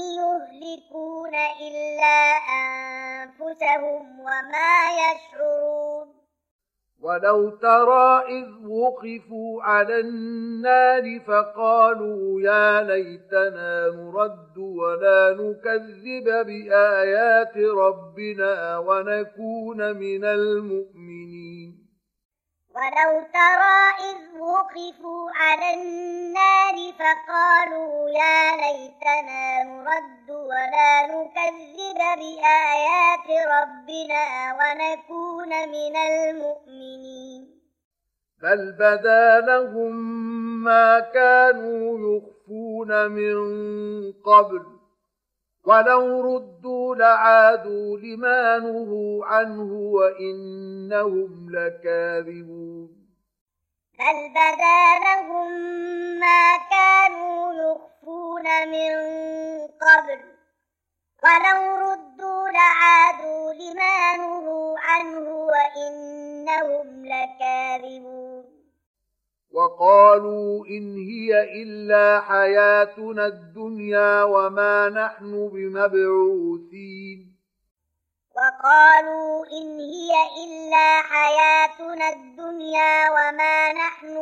يهلكون إلا أنفسهم وما يشعرون ولو ترى إذ وقفوا على النار فقالوا يا ليتنا نرد ولا نكذب بآيات ربنا ونكون من المؤمنين ولو ترى إذ وقفوا على النار فقالوا يا ليتنا نرد ولا نكذب بآيات ربنا ونكون من المؤمنين بل بدا لهم ما كانوا يخفون من قبل ولو ردوا لعادوا لما نهوا عنه وإنهم لكاذبون بل بدا لهم ما كانوا يخفون من قبل ولو ردوا لعادوا لما نهوا عنه وإنهم لكاذبون وقالوا إن هي إلا حياتنا الدنيا وما نحن بمبعوثين وقالوا إن هي إلا حياتنا الدنيا وما نحن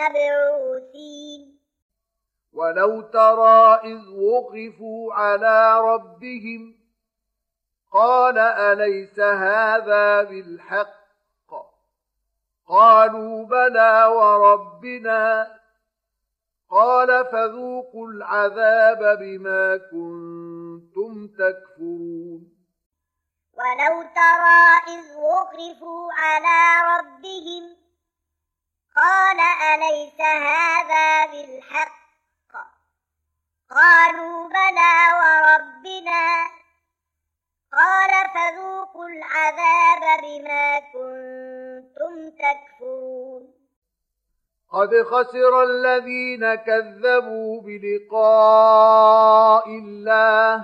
بمبعوثين ولو ترى إذ وقفوا على ربهم قال أليس هذا بالحق قالوا بلى وربنا قال فذوقوا العذاب بما كنتم تكفرون ولو ترى إذ وقفوا على ربهم قال أليس هذا بالحق قالوا بلى وربنا قال فذوقوا العذاب بما كنتم تكفرون قد خسر الذين كذبوا بلقاء الله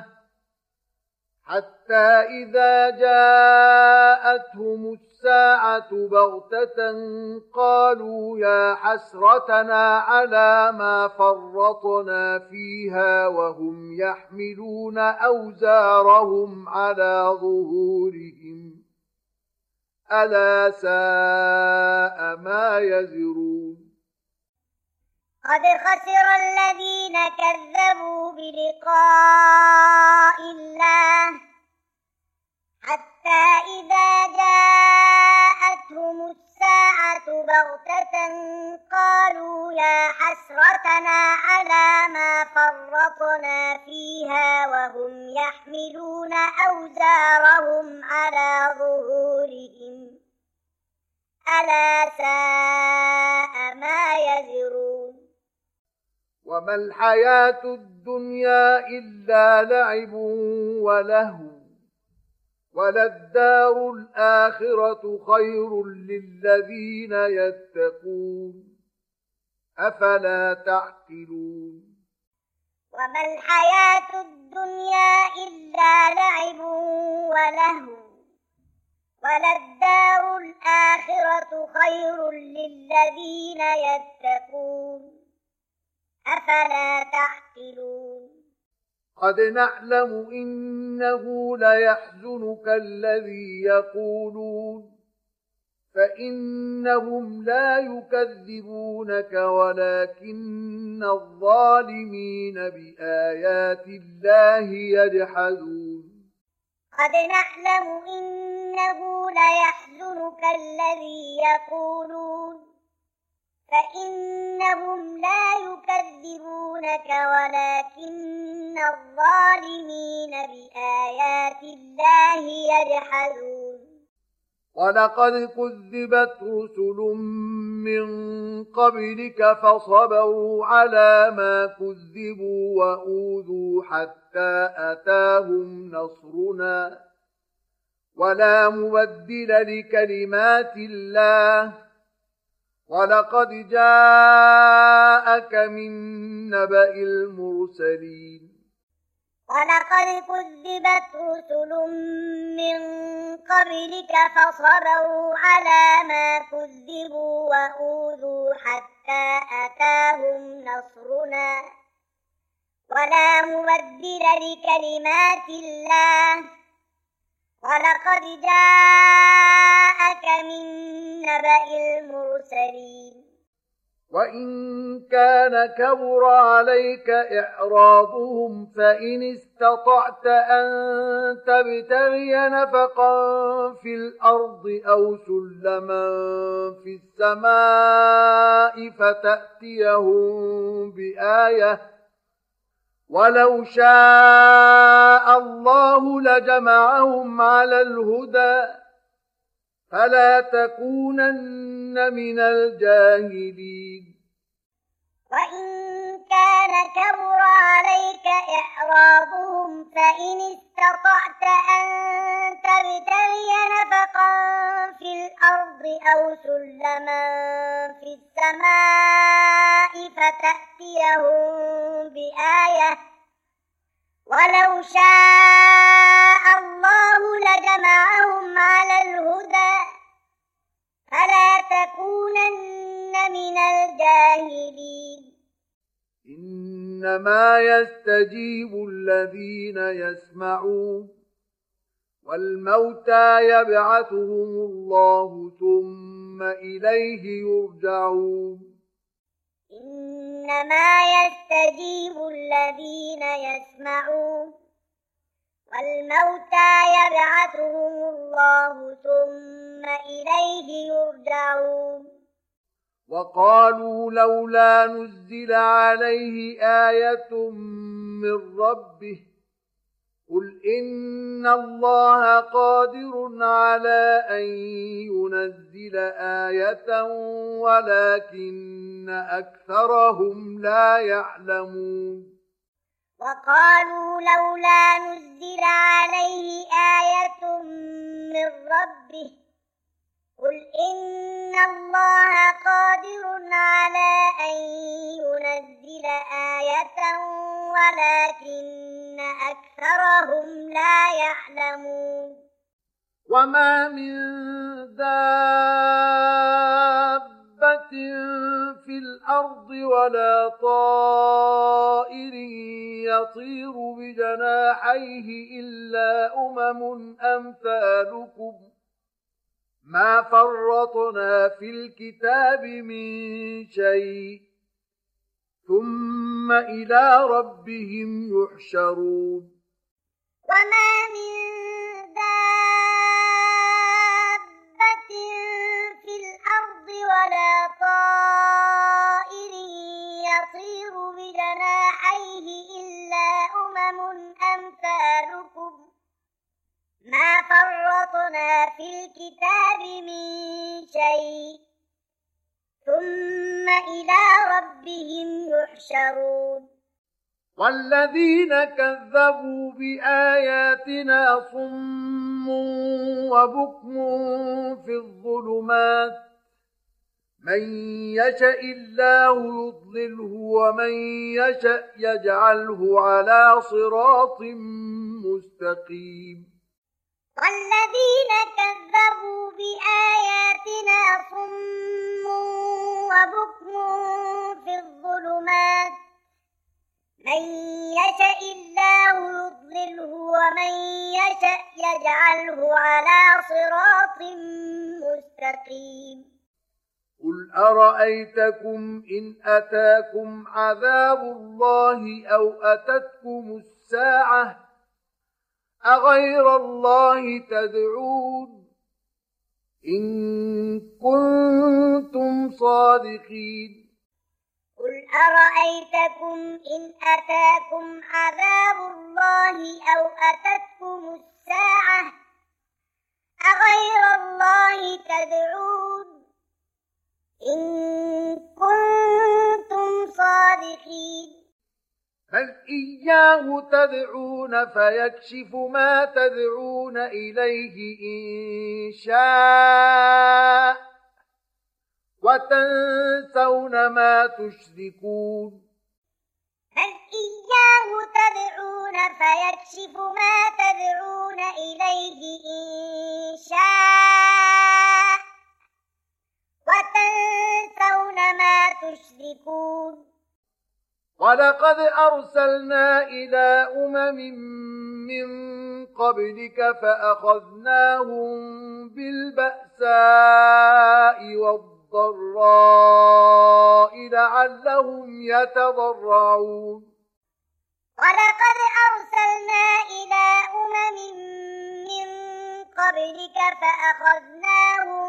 حتى إذا جاءتهم الساعة بغتة قالوا يا حسرتنا على ما فرطنا فيها وهم يحملون أوزارهم على ظهورهم ألا ساء ما يزرون قد خسر الذين كذبوا بلقاء الله حتى إذا جاءتهم الساعة بغتة قالوا يا حسرتنا على ما فرطنا فيها وهم يحملون أوزارهم على ظهورهم ألا ساء ما يزرون وما الحياة الدنيا إلا لعب ولهو وللدار الآخرة خير للذين يتقون أفلا تعقلون وما الحياة الدنيا إلا لعب ولهو وللدار الآخرة خير للذين يتقون أفلا تعقلون قد نعلم إنه ليحزنك الذي يقولون فإنهم لا يكذبونك ولكن الظالمين بآيات الله يجحدون قد نعلم إنه ليحزنك الذي يقولون فإنهم لا يكذبونك ولكن الظالمين بآيات الله يجحدون ولقد كذبت رسل من قبلك فصبروا على ما كذبوا وأوذوا حتى أتاهم نصرنا ولا مبدل لكلمات الله ولقد جاءك من نبأ المرسلين ولقد كذبت رسل من قبلك فصبروا على ما كذبوا وأوذوا حتى أتاهم نصرنا ولا مبدل لكلمات الله ولقد جاءك من نبأ المرسلين وإن كان كبر عليك إعراضهم فإن استطعت أن تبتغي نفقا في الأرض أو سلما في السماء فتأتيهم بآية ولو شاء الله لجمعهم على الهدى فلا تكونن من الجاهلين وإن كان كبر عليك إعراضهم فإن استطعت أن تبتغي نفقا في الأرض أو سلما في السماء فتأتيهم بآية ولو شاء الله لجمعهم على الهدى فلا تكونن من الجاهلين إنما يستجيب الذين يسمعون والموتى يبعثهم الله ثم إليه يرجعون إنما يستجيب الذين يسمعون والموتى يبعثهم الله ثم إليه يرجعون وقالوا لولا نزل عليه آية من ربه قل إن الله قادر على أن ينزل آية ولكن أكثرهم لا يعلمون وقالوا لولا نزل عليه آية من ربه قل إن الله قادر على أن ينزل آية ولكن أكثرهم لا يعلمون وما من دابة في الأرض ولا طائر يطير بجناحيه إلا أمم أمثالكم ما فرطنا في الكتاب من شيء ثم إلى ربهم يحشرون وما من دابة في الأرض ولا طائر يطير بجناحيه إلا أمم أمثالكم ما فرطنا في الكتاب من شيء ثم إلى ربهم يحشرون والذين كذبوا بآياتنا صم وبكم في الظلمات من يشاء الله يضلله ومن يشاء يجعله على صراط مستقيم والذين كذبوا بآياتنا صم وبكم في الظلمات من يشاء الله يضلله ومن يشاء يجعله على صراط مستقيم قل أرأيتكم إن أتاكم عذاب الله أو أتتكم الساعة أغير الله تدعون إن كنتم صادقين قل أرأيتكم إن أتاكم عذاب الله أو أتتكم الساعة أغير الله تدعون إن كنتم صادقين بل إياه تدعون فيكشف ما تدعون إليه إن شاء وتنسون ما تشركون بل إياه تدعون فيكشف ما تدعون إليه إن شاء وتنسون ما تشركون ولقد أرسلنا إلى أمم من قبلك فأخذناهم بالبأساء والضراء لعلهم يتضرعون ولقد أرسلنا إلى أمم من قبلك فأخذناهم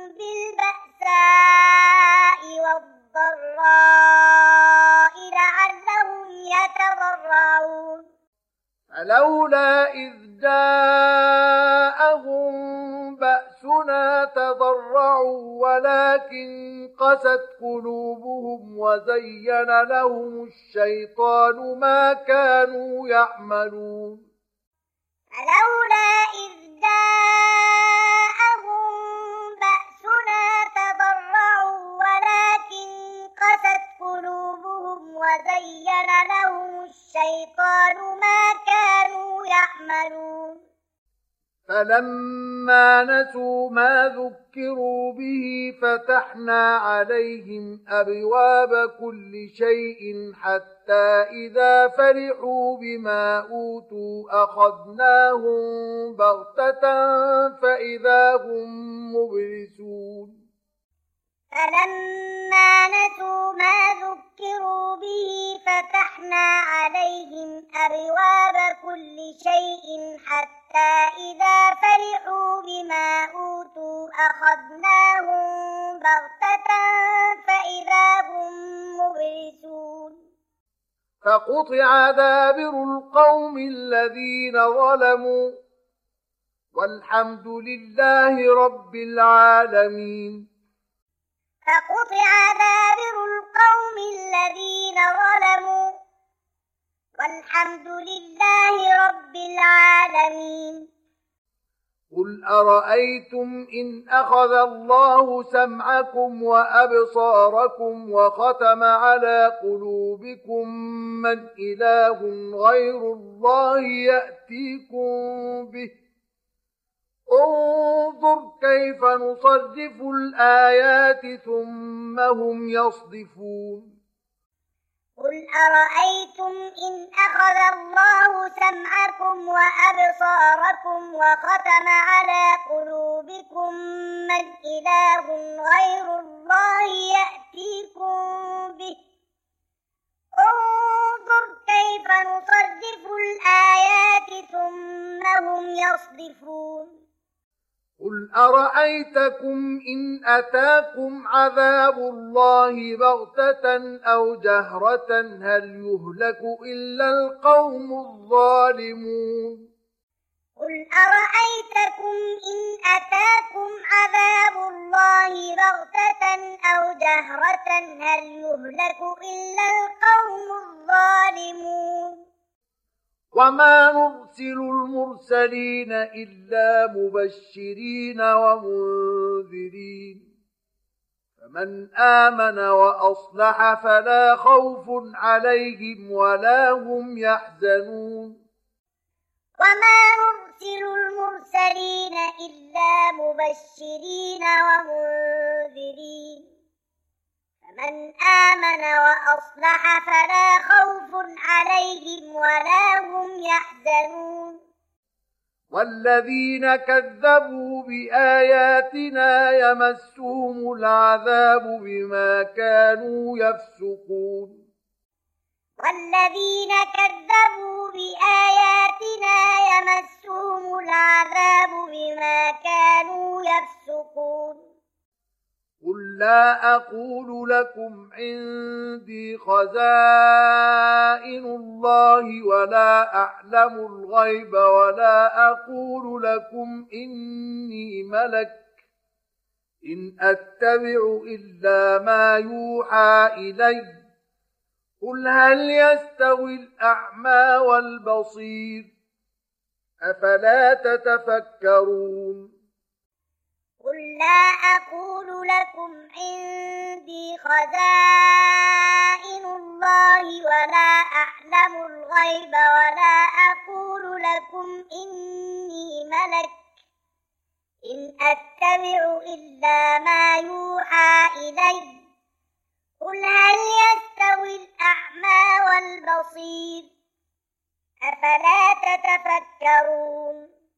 بالبأساء والضراء لعلهم يتضرعون فلولا إذ جاءهم بأسنا تضرعوا ولكن قست قلوبهم وزين لهم الشيطان ما كانوا يعملون فلولا إذ جاءهم بأسنا تضرعوا ولكن قست قلوبهم وزين لهم الشيطان ما كانوا يعملون فلما نسوا ما ذكروا به فتحنا عليهم أبواب كل شيء حتى إذا فرحوا بما أوتوا أخذناهم بغتة فإذا هم مبلسون فلما نسوا ما ذكروا به فتحنا عليهم أبواب كل شيء حتى إذا فرحوا بما أوتوا أخذناهم بغتة فإذا هم مبلسون فقطع دابر القوم الذين ظلموا والحمد لله رب العالمين فقطع دابر القوم الذين ظلموا والحمد لله رب العالمين قل أرأيتم إن أخذ الله سمعكم وأبصاركم وختم على قلوبكم من إله غير الله يأتيكم به انظر كيف نصرف الآيات ثم هم يصدفون قل أرأيتم إن أخذ الله سمعكم وأبصاركم وختم على قلوبكم من إله غير الله يأتيكم به انظر كيف نصرف الآيات ثم هم يصدفون قل أرأيتكم إن أتاكم عذاب الله بغتة أو جهرة هل يهلك إلا القوم الظالمون قل أرأيتكم إن أتاكم عذاب الله بغتة أو جهرة هل يهلك إلا القوم الظالمون وما نرسل المرسلين إلا مبشرين ومنذرين فمن آمن وأصلح فلا خوف عليهم ولا هم يحزنون وما نرسل المرسلين إلا مبشرين ومنذرين فمن آمن وأصلح فلا خوف عليهم والذين كذبوا بآياتنا يمسهم العذاب بما كانوا يفسقون والذين كذبوا بآياتنا يمسهم العذاب بما كانوا يفسقون قل لا أقول لكم عندي خزائن الله ولا أعلم الغيب ولا أقول لكم إني ملك إن أتبع إلا ما يوحى إلي قل هل يستوي الأعمى والبصير أفلا تتفكرون قل لا أقول لكم عندي خزائن الله ولا أعلم الغيب ولا أقول لكم إني ملك إن أتبع إلا ما يوحى إلي قل هل يستوي الأعمى والبصير أفلا تتفكرون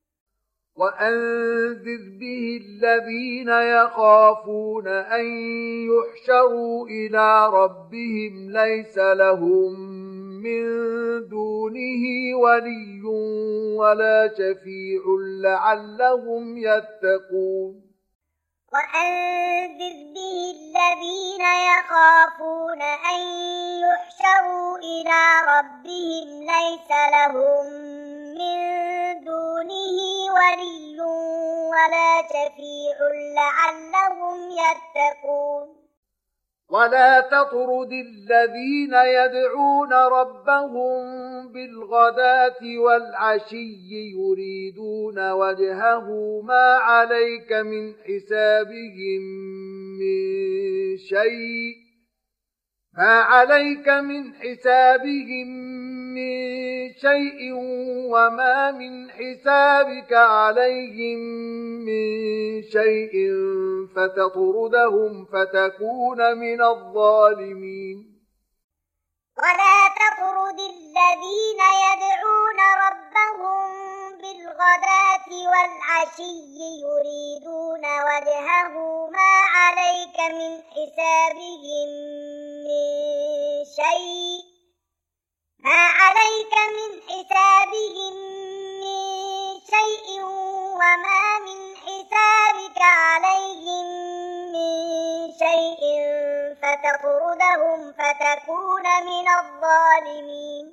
وأنذر به الذين يخافون أن يحشروا إلى ربهم ليس لهم من دونه ولي ولا شفيع لعلهم يتقون وأنذر به الذين يخافون أن يحشروا إلى ربهم ليس لهم من دونه ولي ولا شفيع لعلهم يتقون ولا تطرد الذين يدعون ربهم بالغداة والعشي يريدون وجهه ما عليك من حسابهم من شيء ما عليك من حسابهم من شيء وما من حسابك عليهم من شيء فتطردهم فتكون من الظالمين ولا تطرد الذين يدعون ربهم بالغداة والعشي يريدون وجهه ما عليك من حسابهم من شيء ما عليك من حسابهم من شيء وما من حسابك عليهم من شيء فتطردهم فتكون من الظالمين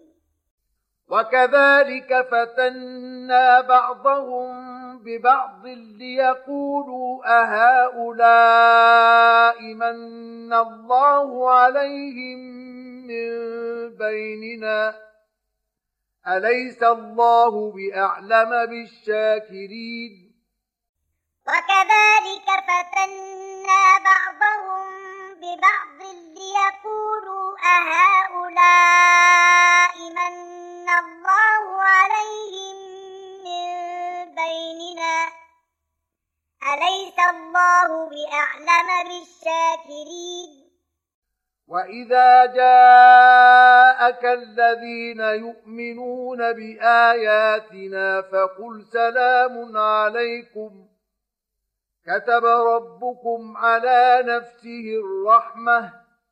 وكذلك فتنا بعضهم ببعض ليقولوا أهؤلاء من الله عليهم من بيننا أليس الله بأعلم بالشاكرين وكذلك فتنا بعضهم ببعض ليقولوا أهؤلاء من الله عليهم من بيننا أليس الله بأعلم بالشاكرين وإذا جاءك الذين يؤمنون بآياتنا فقل سلام عليكم كتب ربكم على نفسه الرحمة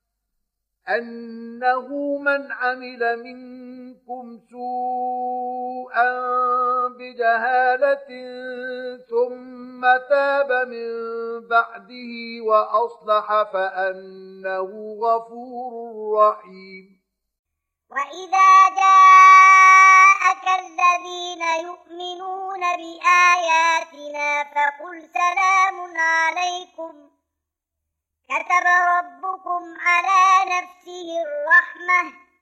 أنه من عمل منكم سوءا بجهالة ثم تاب من بعده وأصلح فأنه غفور رحيم وإذا جاءك الذين يؤمنون بآياتنا فقل سلام عليكم كتب ربكم على نفسه الرحمة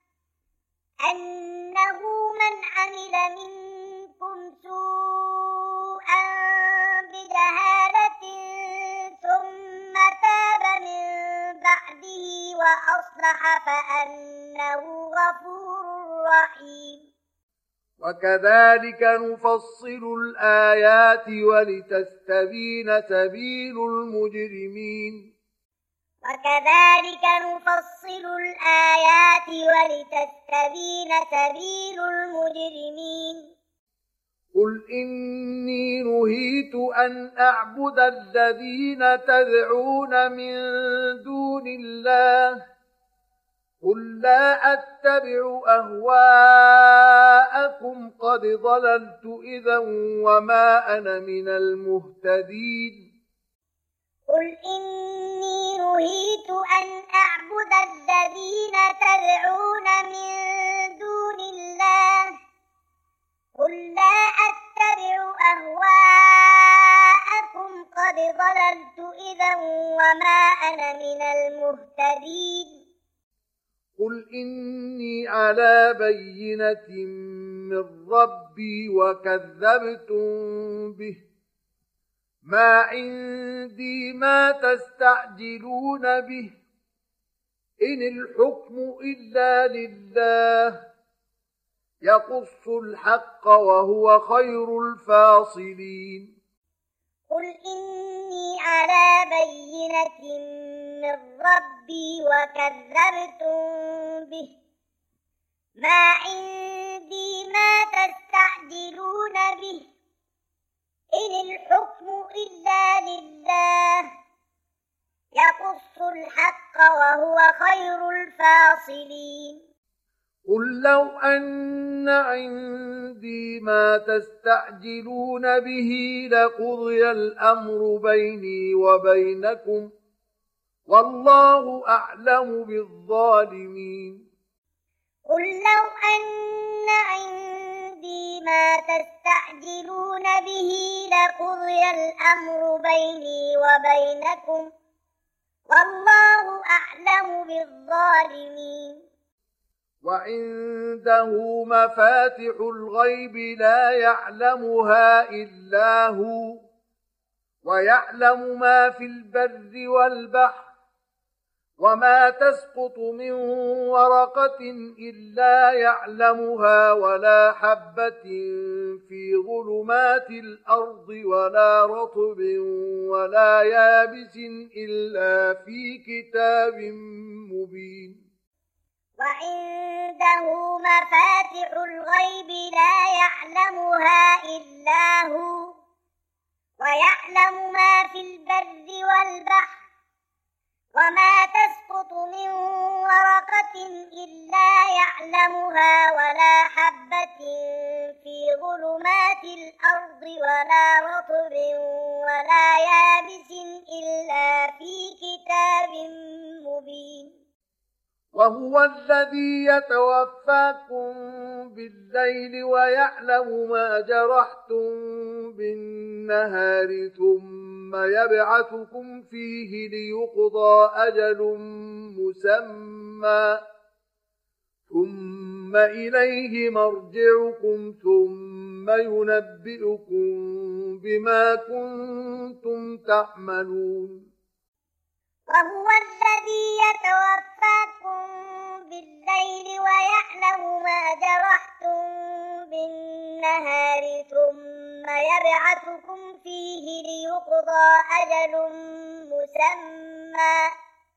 أنه من عمل منكم سوءا بجهالة ثم تاب من بعده وأصلح فأنه غفور رحيم وكذلك نفصل الآيات ولتستبين سبيل المجرمين وكذلك نفصل الآيات ولتستبين سبيل المجرمين قل إني نهيت أن أعبد الذين تدعون من دون الله قل لا أتبع أهواءكم قد ضللت إذا وما أنا من المهتدين قل إني نهيت أن أعبد الذين تدعون من دون الله قل لا أتبع أهواءكم قد ضللت إذا وما أنا من المهتدين قل إني على بينة من ربي وكذبتم به ما عندي ما تستعجلون به إن الحكم إلا لله يقص الحق وهو خير الفاصلين قل إني على بينة من ربي وكذبتم به ما عندي ما تستعجلون به إن الحكم إلا لله يقص الحق وهو خير الفاصلين قل لو أن عندي ما تستعجلون به لقضي الأمر بيني وبينكم والله أعلم بالظالمين قل لو أن عندي ما تستعجلون به لقضي الأمر بيني وبينكم والله أعلم بالظالمين وعنده مفاتح الغيب لا يعلمها إلا هو ويعلم ما في البر والبحر وما تسقط من ورقة إلا يعلمها ولا حبة في ظلمات الأرض ولا رطب ولا يابس إلا في كتاب مبين وعنده مفاتح الغيب لا يعلمها إلا هو ويعلم ما في البر والبحر وما تسقط من ورقة إلا يعلمها ولا حبة في ظلمات الأرض ولا رطب ولا يابس إلا في كتاب مبين وهو الذي يتوفاكم بالليل ويعلم ما جرحتم بالنهار ثم يبعثكم فيه ليقضى أجل مسمى ثم إليه مرجعكم ثم ينبئكم بما كنتم تعملون وهو الذي يتوفاكم بالليل ويعلم ما جرحتم بالنهار ثم يبعثكم فيه ليقضى أجل مسمى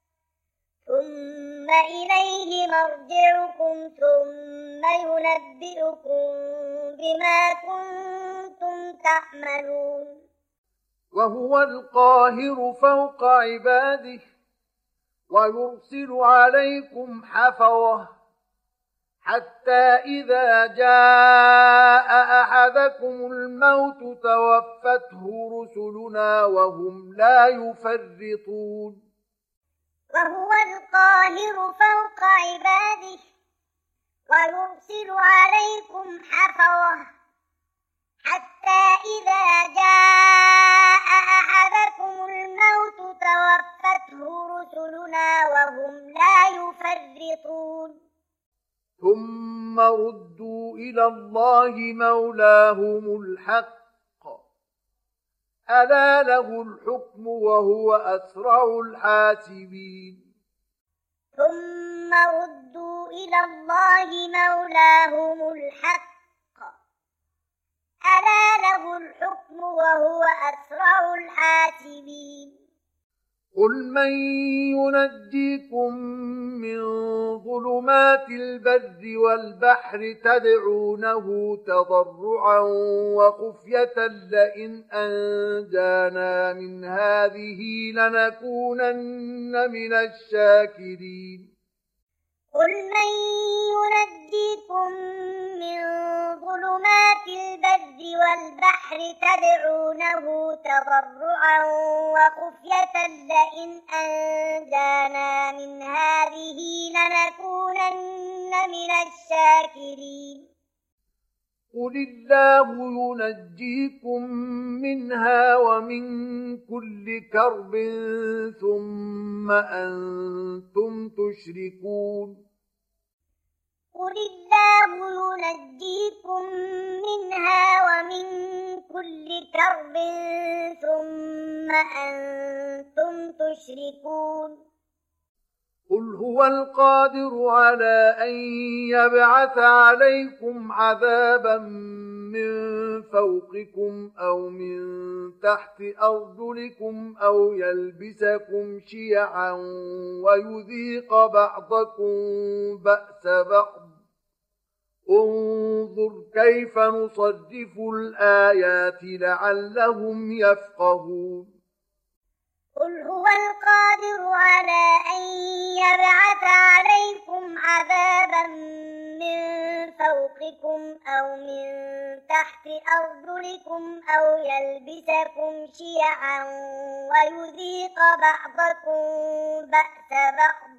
ثم إليه مرجعكم ثم ينبئكم بما كنتم تعملون وهو القاهر فوق عباده ويرسل عليكم حفظة حتى إذا جاء أحدكم الموت توفته رسلنا وهم لا يفرطون وهو القاهر فوق عباده ويرسل عليكم حفظة حتى إذا جاء أحدكم الموت توفته رسلنا وهم لا يفرطون ثم ردوا إلى الله مولاهم الحق ألا له الحكم وهو أسرع الحاسبين ثم ردوا إلى الله مولاهم الحق ألا له الحكم وهو أسرع الحاسبين قل من ينجيكم من ظلمات البر والبحر تدعونه تضرعا وخفية لئن أنجانا من هذه لنكونن من الشاكرين قل من ينجيكم من ظلمات البر والبحر تدعونه تضرعا وخفية لئن أنجانا من هذه لنكونن من الشاكرين قل الله ينجيكم منها ومن كل كرب ثم أنتم تشركون قل الله ينجيكم منها ومن كل كرب ثم أنتم تشركون قل هو القادر على أن يبعث عليكم عذابا من فوقكم أو من تحت أرجلكم أو يلبسكم شيعا ويذيق بعضكم بأس بعض انظر كيف نصرف الآيات لعلهم يفقهون قل هو القادر على أن يبعث عليكم عذابا من فوقكم أو من تحت أرجلكم أو يلبسكم شيعا ويذيق بعضكم بأس بعض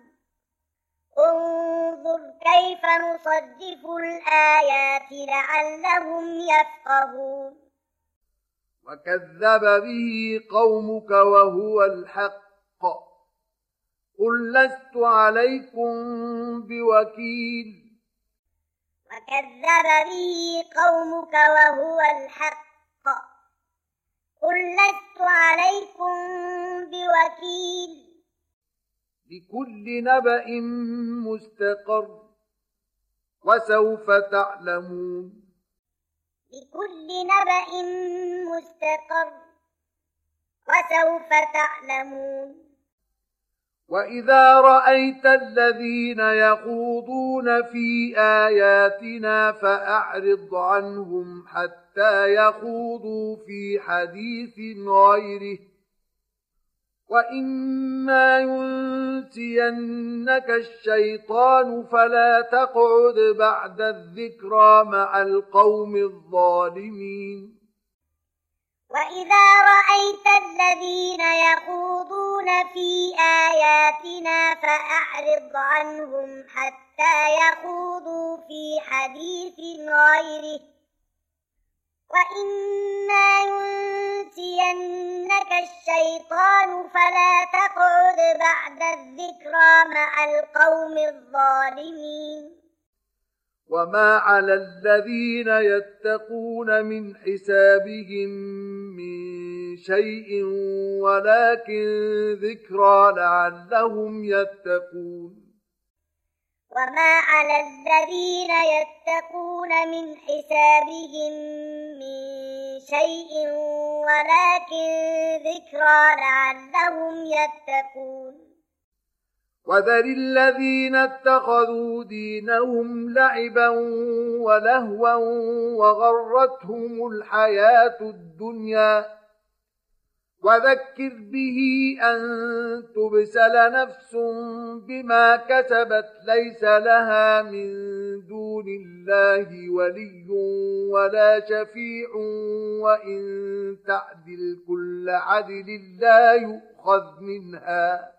انظر كيف نصرف الآيات لعلهم يفقهون وكذب به قومك وهو الحق قل لست عليكم بوكيل وكذب به قومك وهو الحق قل لست عليكم بوكيل لكل نبأ مستقر وسوف تعلمون لكل نبأ مستقر وسوف تعلمون وإذا رأيت الذين يخوضون في آياتنا فأعرض عنهم حتى يخوضوا في حديث غيره وإما ينسينك الشيطان فلا تقعد بعد الذكرى مع القوم الظالمين وإذا رأيت الذين يخوضون في آياتنا فأعرض عنهم حتى يخوضوا في حديث غيره وإما ينسينك الشيطان فلا تقعد بعد الذكرى مع القوم الظالمين وما على الذين يتقون من حسابهم من شيء ولكن ذكرى لعلهم يتقون وما على الذين يتقون من حسابهم من شيء ولكن ذكرى لعلهم يتقون وذر الذين اتخذوا دينهم لعبا ولهوا وغرتهم الحياة الدنيا وذكر به أن تبسل نفس بما كسبت ليس لها من دون الله ولي ولا شفيع وإن تعدل كل عدل لا يؤخذ منها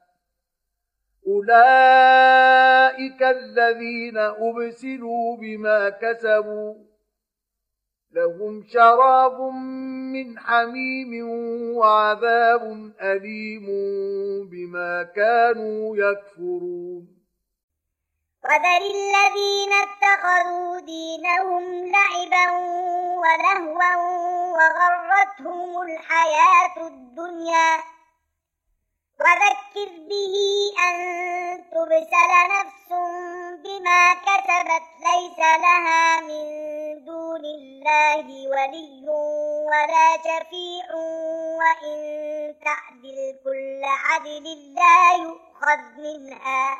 أولئك الذين أبسلوا بما كسبوا لهم شراب من حميم وعذاب أليم بما كانوا يكفرون وذر الذين اتخذوا دينهم لعبا ولهوا وغرتهم الحياة الدنيا وذكر به أن تبسل نفس بما كسبت ليس لها من دون دون الله ولي ولا شفيع وإن تعدل كل عدل لا يؤخذ منها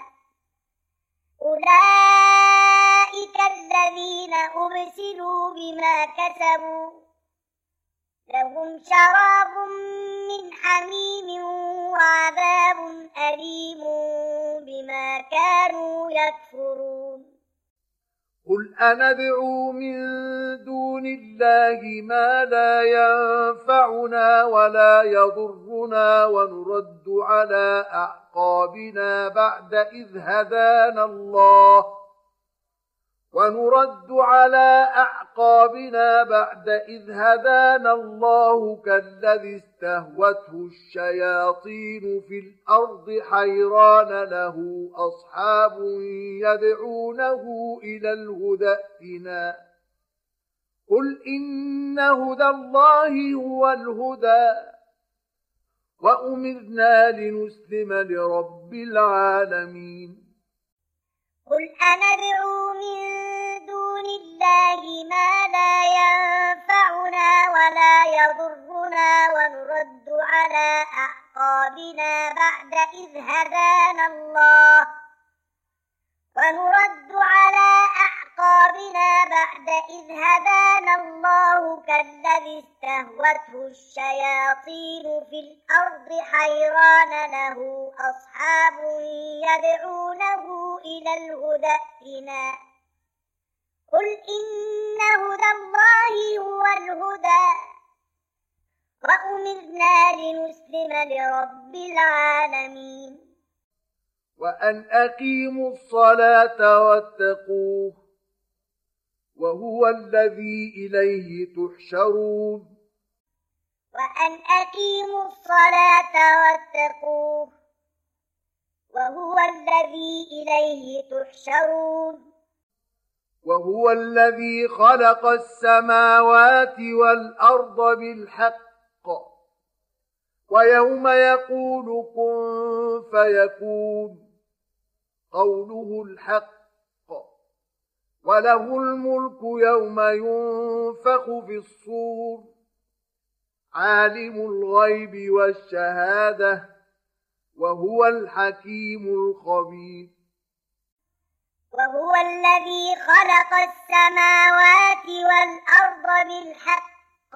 أولئك الذين أبسلوا بما كسبوا لهم شراب من حميم وعذاب أليم بما كانوا يكفرون قل أندعو من دون الله ما لا ينفعنا ولا يضرنا ونرد على أعقابنا بعد إذ هدانا الله ونرد على أعقابنا بعد إذ هدانا الله كالذي استهوته الشياطين في الأرض حيران له أصحاب يدعونه إلى الهدى ائتنا قل إن هدى الله هو الهدى وأمرنا لنسلم لرب العالمين قل أندعو من دون الله ما لا ينفعنا ولا يضرنا ونرد على أعقابنا بعد إذ هدانا الله ونرد على أعقابنا بعد إذ هدانا الله كالذي استهوته الشياطين في الأرض حيران له أصحاب يدعونه إلى الهدى ائتنا قل إن هدى الله هو الهدى وأمرنا لنسلم لرب العالمين وأن أقيموا الصلاة واتقوه وهو الذي إليه تحشرون وأن أقيموا الصلاة واتقوه وهو الذي إليه تحشرون وهو الذي خلق السماوات والأرض بالحق ويوم يقول كن فيكون قوله الحق وله الملك يوم ينفخ في الصور عالم الغيب والشهادة وهو الحكيم الخبير وهو الذي خلق السماوات والأرض بالحق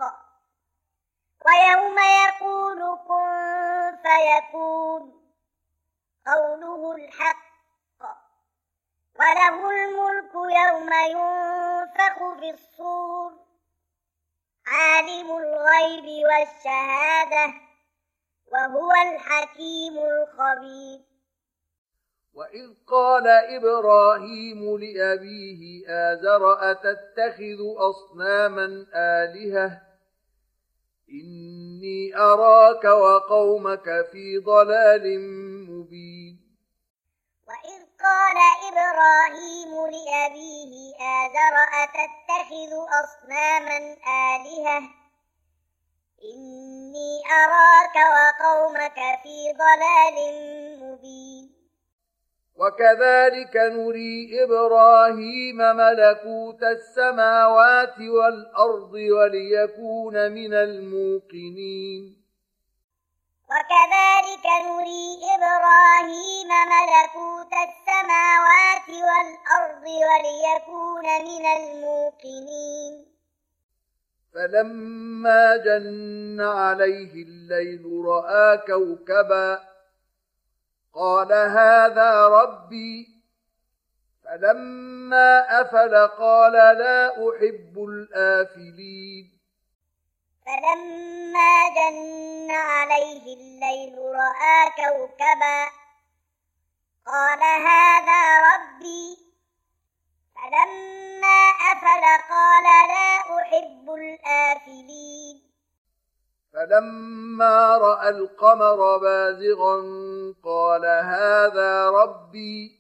ويوم يقول كن فيكون قوله الحق وله الملك يوم ينفخ في الصور عالم الغيب والشهادة وهو الحكيم الخبير وإذ قال إبراهيم لأبيه آزر أتتخذ أصناما آلهة إني أراك وقومك في ضلال مبين وإذ قال إبراهيم لأبيه آزر أتتخذ أصناما آلهة إني أراك وقومك في ضلال مبين وكذلك نري إبراهيم ملكوت السماوات والأرض وليكون من الموقنين وكذلك نري إبراهيم ملكوت السماوات والأرض وليكون من الموقنين فلما جن عليه الليل رأى كوكبا قال هذا ربي فلما أفل قال لا أحب الآفلين فلما جن عليه الليل رأى كوكبا قال هذا ربي فلما أفل قال لا أحب الآفلين فلما رأى القمر بازغا قال هذا ربي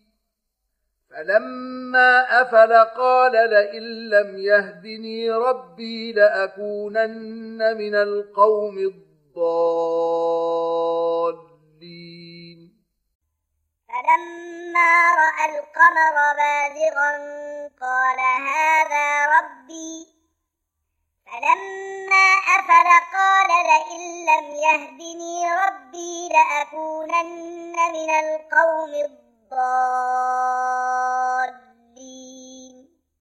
فلما أفل قال لئن لم يهدني ربي لأكونن من القوم الضالين فلما رأى القمر بازغا قال هذا ربي لأكونن من القوم الضالين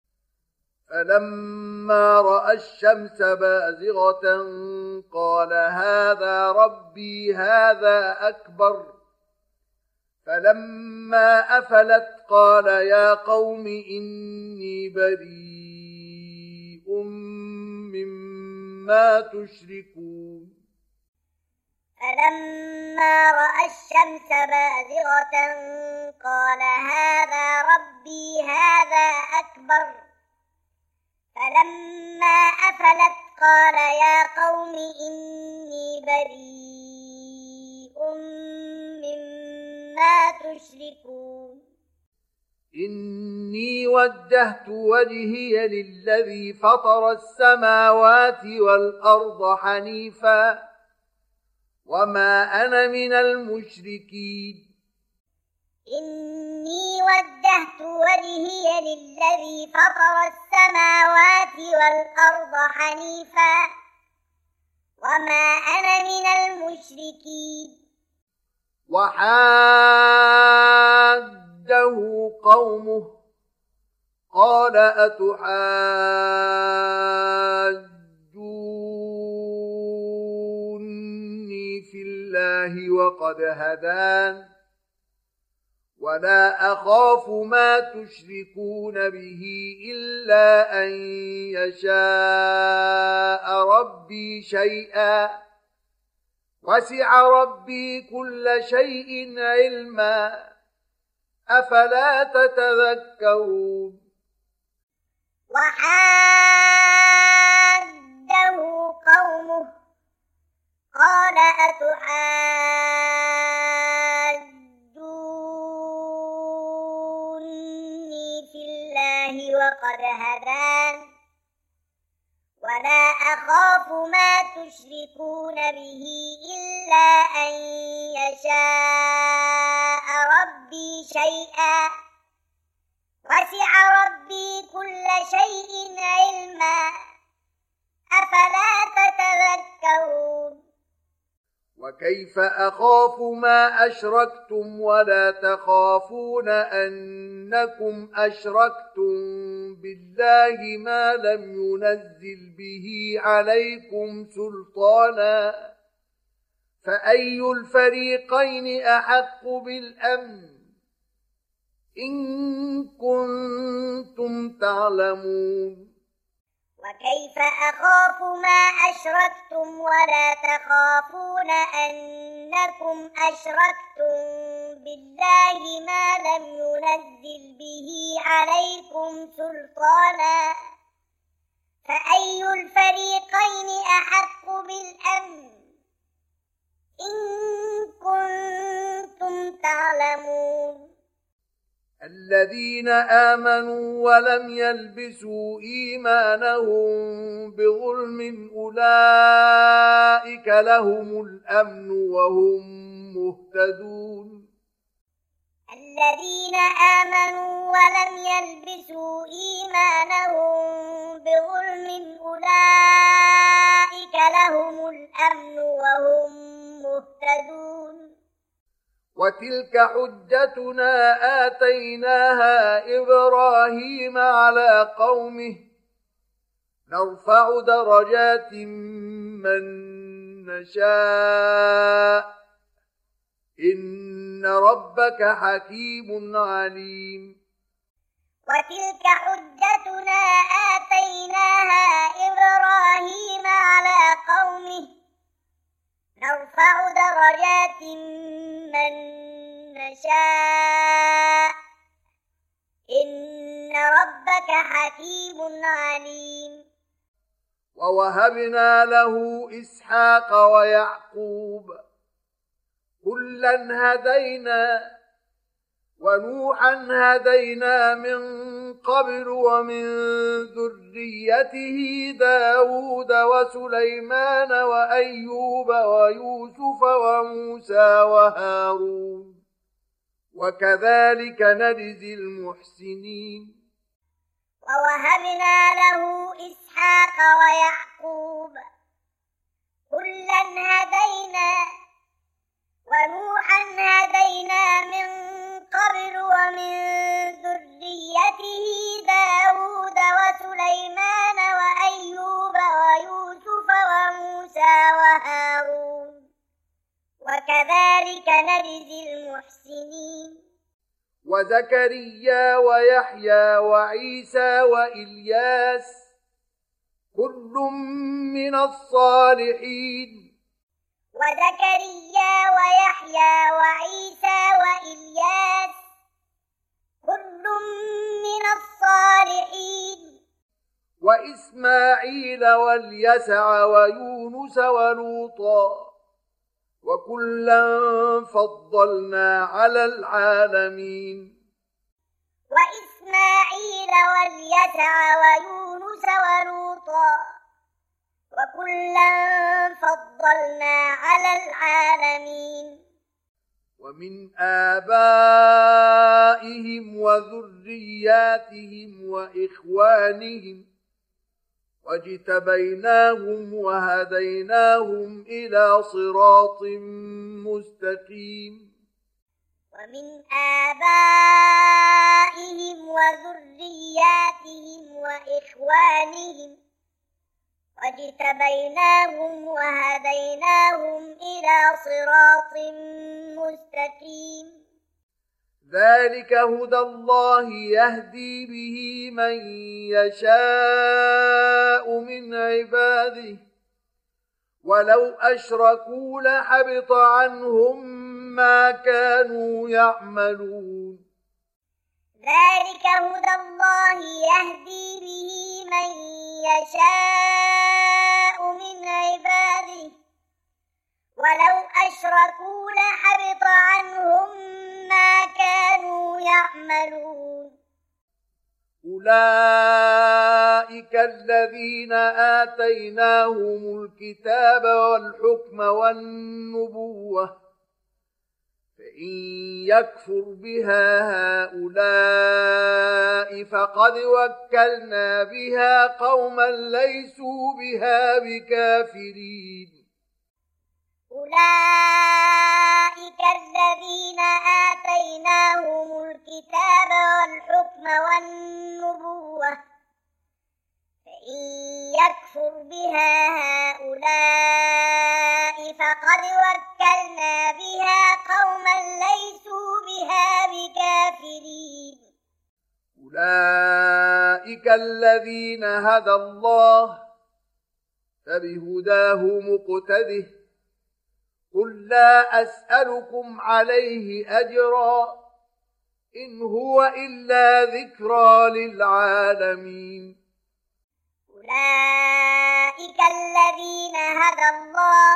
فلما رأى الشمس بازغة قال هذا ربي هذا أكبر فلما أفلت قال يا قوم إني بريء مما تشركون فلما رأى الشمس بازغة قال هذا ربي هذا أكبر فلما أفلت قال يا قوم إني بريء مما تشركون إني وجهت وجهي للذي فطر السماوات والأرض حنيفا وما أنا من المشركين إني وجهت وجهي للذي فطر السماوات والأرض حنيفا وما أنا من المشركين وحاجه قومه قال أتحاجوني في الله وقد هدان ولا أخاف ما تشركون به إلا أن يشاء ربي شيئا وسع ربي كل شيء علما أفلا تتذكرون وحاده قومه قال أتحاجوني في الله وقد هدان ولا أخاف ما تشركون به إلا أن يشاء ربي شيئا وسع ربي كل شيء علما أفلا تتذكرون وكيف أخاف ما أشركتم ولا تخافون أنكم أشركتم بالله ما لم ينزل به عليكم سلطانا فأي الفريقين أحق بالأمن إن كنتم تعلمون وكيف أخاف ما أشركتم ولا تخافون أنكم أشركتم بالله ما لم ينزل به عليكم سلطانا فأي الفريقين أحق بالأمن إن كنتم تعلمون الذين آمنوا ولم يلبسوا إيمانهم بظلم أولئك لهم الأمن وهم مهتدون الذين آمنوا ولم يلبسوا إيمانهم بظلم أولئك لهم الأمن وهم مهتدون وتلك حجتنا آتيناها إبراهيم على قومه نرفع درجات من نشاء إن ربك حكيم عليم وتلك حجتنا آتيناها إبراهيم على قومه نرفع درجات من نشاء إن ربك حكيم عليم ووهبنا له إسحاق ويعقوب كلا هدينا ونوحا هدينا من قبل ومن ذريته داود وسليمان وأيوب ويوسف وموسى وهارون وكذلك نجزي المحسنين ووهبنا له إسحاق ويعقوب كلا هدينا ونوحا هدينا من قبل ومن ذريته داود وسليمان وأيوب ويوسف وموسى وهارون وكذلك نجزي المحسنين وزكريا ويحيى وعيسى وإلياس كل من الصالحين وزكريا ويحيى وعيسى وإلياس كل من الصالحين وإسماعيل واليسع ويونس ولوطا وكلا فضلنا على العالمين وإسماعيل واليسع ويونس ولوطا وكلا فضلنا على العالمين ومن آبائهم وذرياتهم وإخوانهم واجتبيناهم وهديناهم إلى صراط مستقيم ومن آبائهم وذرياتهم وإخوانهم واجتبيناهم وهديناهم إلى صراط مستقيم ذلك هدى الله يهدي به من يشاء من عباده ولو أشركوا لحبط عنهم ما كانوا يعملون ذلك هدى الله يهدي به من يشاء من عباده ولو أشركوا لحبط عنهم ما كانوا يعملون أولئك الذين آتيناهم الكتاب والحكم والنبوة فإن يكفر بها هؤلاء فقد وكلنا بها قوما ليسوا بها بكافرين أولئك الذين آتيناهم الكتاب والحكم والنبوة فإن يكفر بها هؤلاء فقد وكلنا بها قوما ليسوا بها بكافرين أولئك الذين هدى الله فبهداه مقتده قل لا أسألكم عليه أجرا إن هو إلا ذكرى للعالمين أولئك الذين هدى الله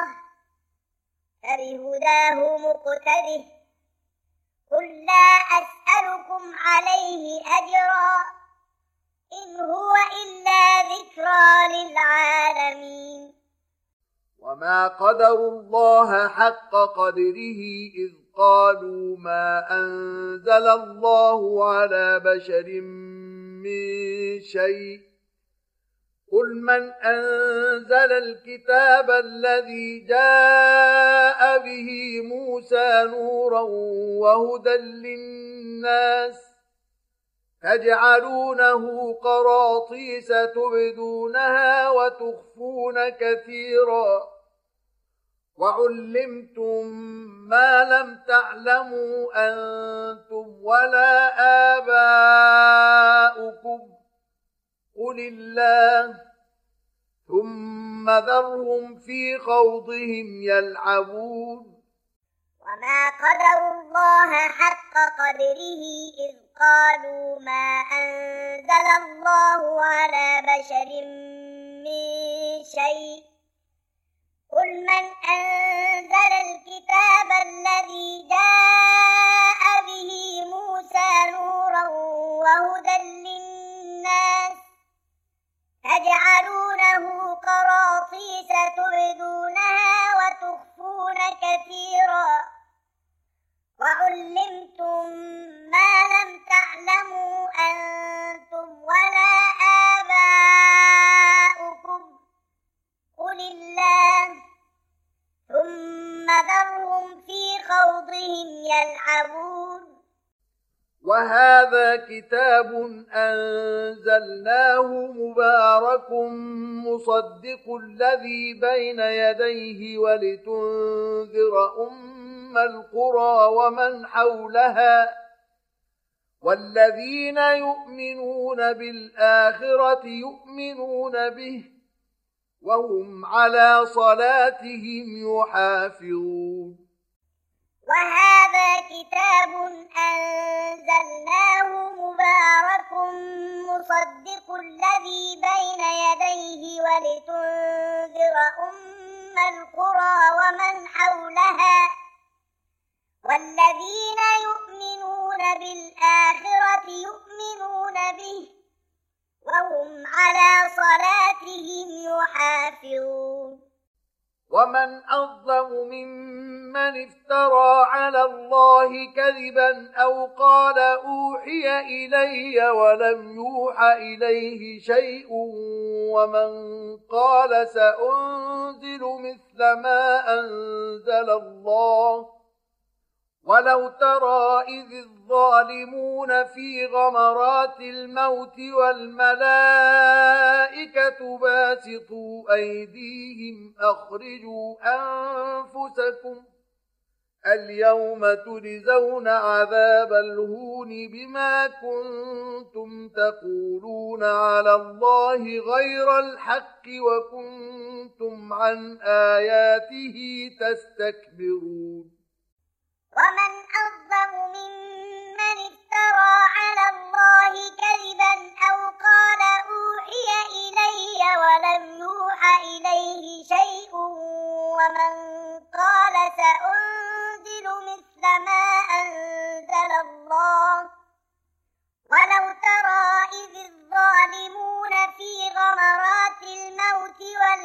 فبهداه مقتده قل لا أسألكم عليه أجرا إن هو إلا ذكرى للعالمين وما قدروا الله حق قدره إذ قالوا ما أنزل الله على بشر من شيء قل من أنزل الكتاب الذي جاء به موسى نورا وهدى للناس تجعلونه قراطيس تبدونها وتخفون كثيرا وعلمتم ما لم تعلموا أنتم ولا آباؤكم قل الله ثم ذرهم في خوضهم يلعبون وما قدروا الله حق قدره إذ قالوا ما أنزل الله على بشر من شيء قل من أنزل الكتاب الذي جاء به موسى نورا وهدى للناس تجعلونه قراطيس تبدونها وتخفون كثيرا وعلمتم ما لم تعلموا أنتم ولا آباؤكم قل الله ثم ذرهم في كتاب أنزلناه مبارك مصدق الذي بين يديه ولتنذر أم القرى ومن حولها والذين يؤمنون بالآخرة يؤمنون به وهم على صلاتهم يحافظون. وهذا كتاب أنزلناه مبارك مصدق الذي بين يديه ولتنذر أم القرى ومن حولها والذين يؤمنون بالآخرة يؤمنون به وهم على صلاتهم يحافظون. ومن أظلم ممن افترى على الله كذبا أو قال أوحي إلي ولم يوح إليه شيء ومن قال سأنزل مثل ما أنزل الله ولو ترى إذ الظالمون في غمرات الموت والملائكة باسطوا أيديهم أخرجوا أنفسكم اليوم تجزون عذاب الهون بما كنتم تقولون على الله غير الحق وكنتم عن آياته تستكبرون. ومن أظلم ممن افترى على الله كذبا أو قال أوحي إلي ولم يوح إليه شيء ومن قال سأنزل مثل ما أنزل الله ولو ترى إذ الظالمون في غمرات الموت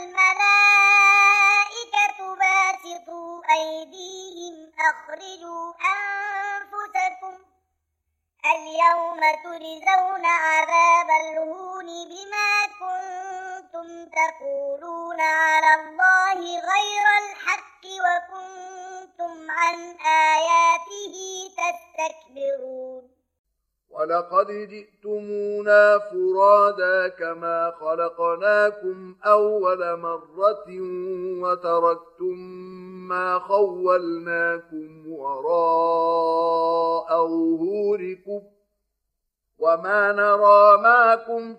والملائكة باسطوا أيديهم أخرجوا أنفسكم اليوم تجزون عذاب الهون بما كنتم تقولون على الله غير الحق وكنتم عن آياته تستكبرون. ولقد جئتمونا فرادا كما خلقناكم أول مرة وتركتم ما خولناكم وراء ظهوركم وما نرى معكم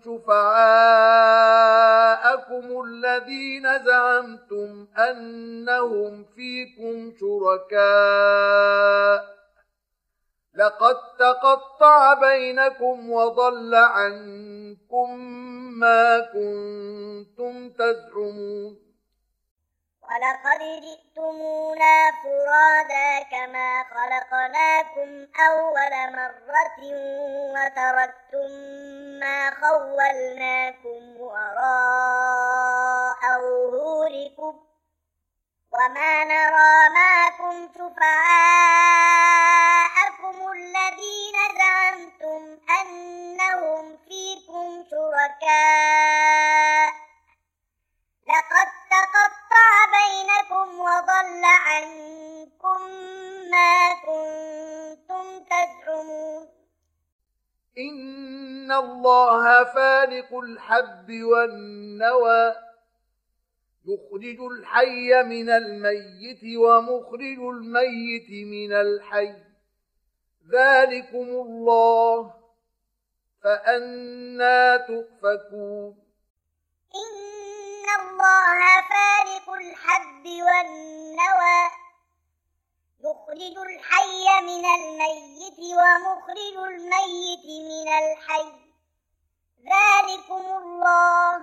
شفعاءكم الذين زعمتم أنهم فيكم شركاء لقد تقطع بينكم وضل عنكم ما كنتم تزعمون. ولقد جئتمونا فرادا كما خلقناكم أول مرة وتركتم ما خولناكم وراء ظهوركم وما نرى معكم شفعاءكم الذين زعمتم أنهم فيكم شركاء لقد تقطع بينكم وضل عنكم ما كنتم تزعمون. إن الله فالق الحب والنوى يخرج الحي من الميت ومخرج الميت من الحي ذلكم الله فأنى تؤفكون. إن الله فالق الحب والنوى يخرج الحي من الميت ومخرج الميت من الحي ذلكم الله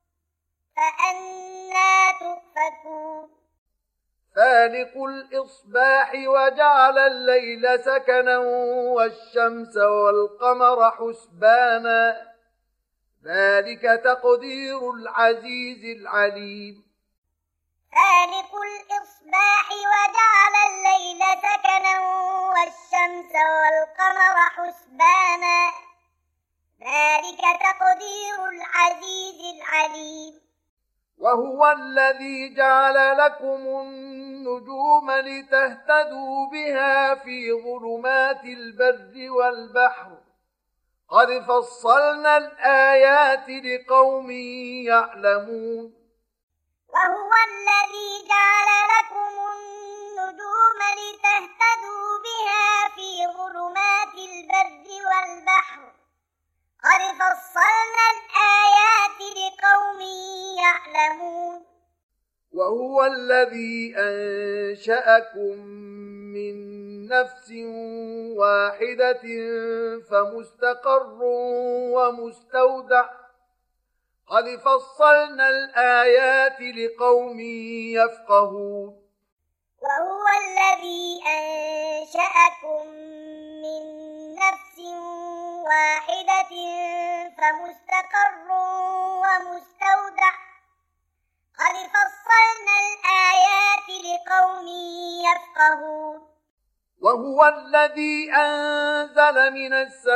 فأنى تؤفكون. فالق الإصباح وجعل الليل سكنا والشمس والقمر حسبانا ذلك تقدير العزيز العليم. فالق الإصباح وجعل الليل سكنا والشمس والقمر حسبانا ذلك تقدير العزيز العليم. وهو الذي جعل لكم النجوم لتهتدوا بها في ظلمات البر والبحر قد فصلنا الآيات لقوم يعلمون وهو الذي جعل لكم النجوم لتهتدوا بها في ظلمات البر والبحر قد فصلنا الآيات لقوم يعلمون وهو الذي أنشأكم من نفس واحدة فمستقر ومستودع قد فصلنا الآيات لقوم يفقهون وهو الذي أنشأكم من نفس واحدة فمستقر ومستودع قد فصلنا الآيات لقوم يفقهون وهو الذي أنزل من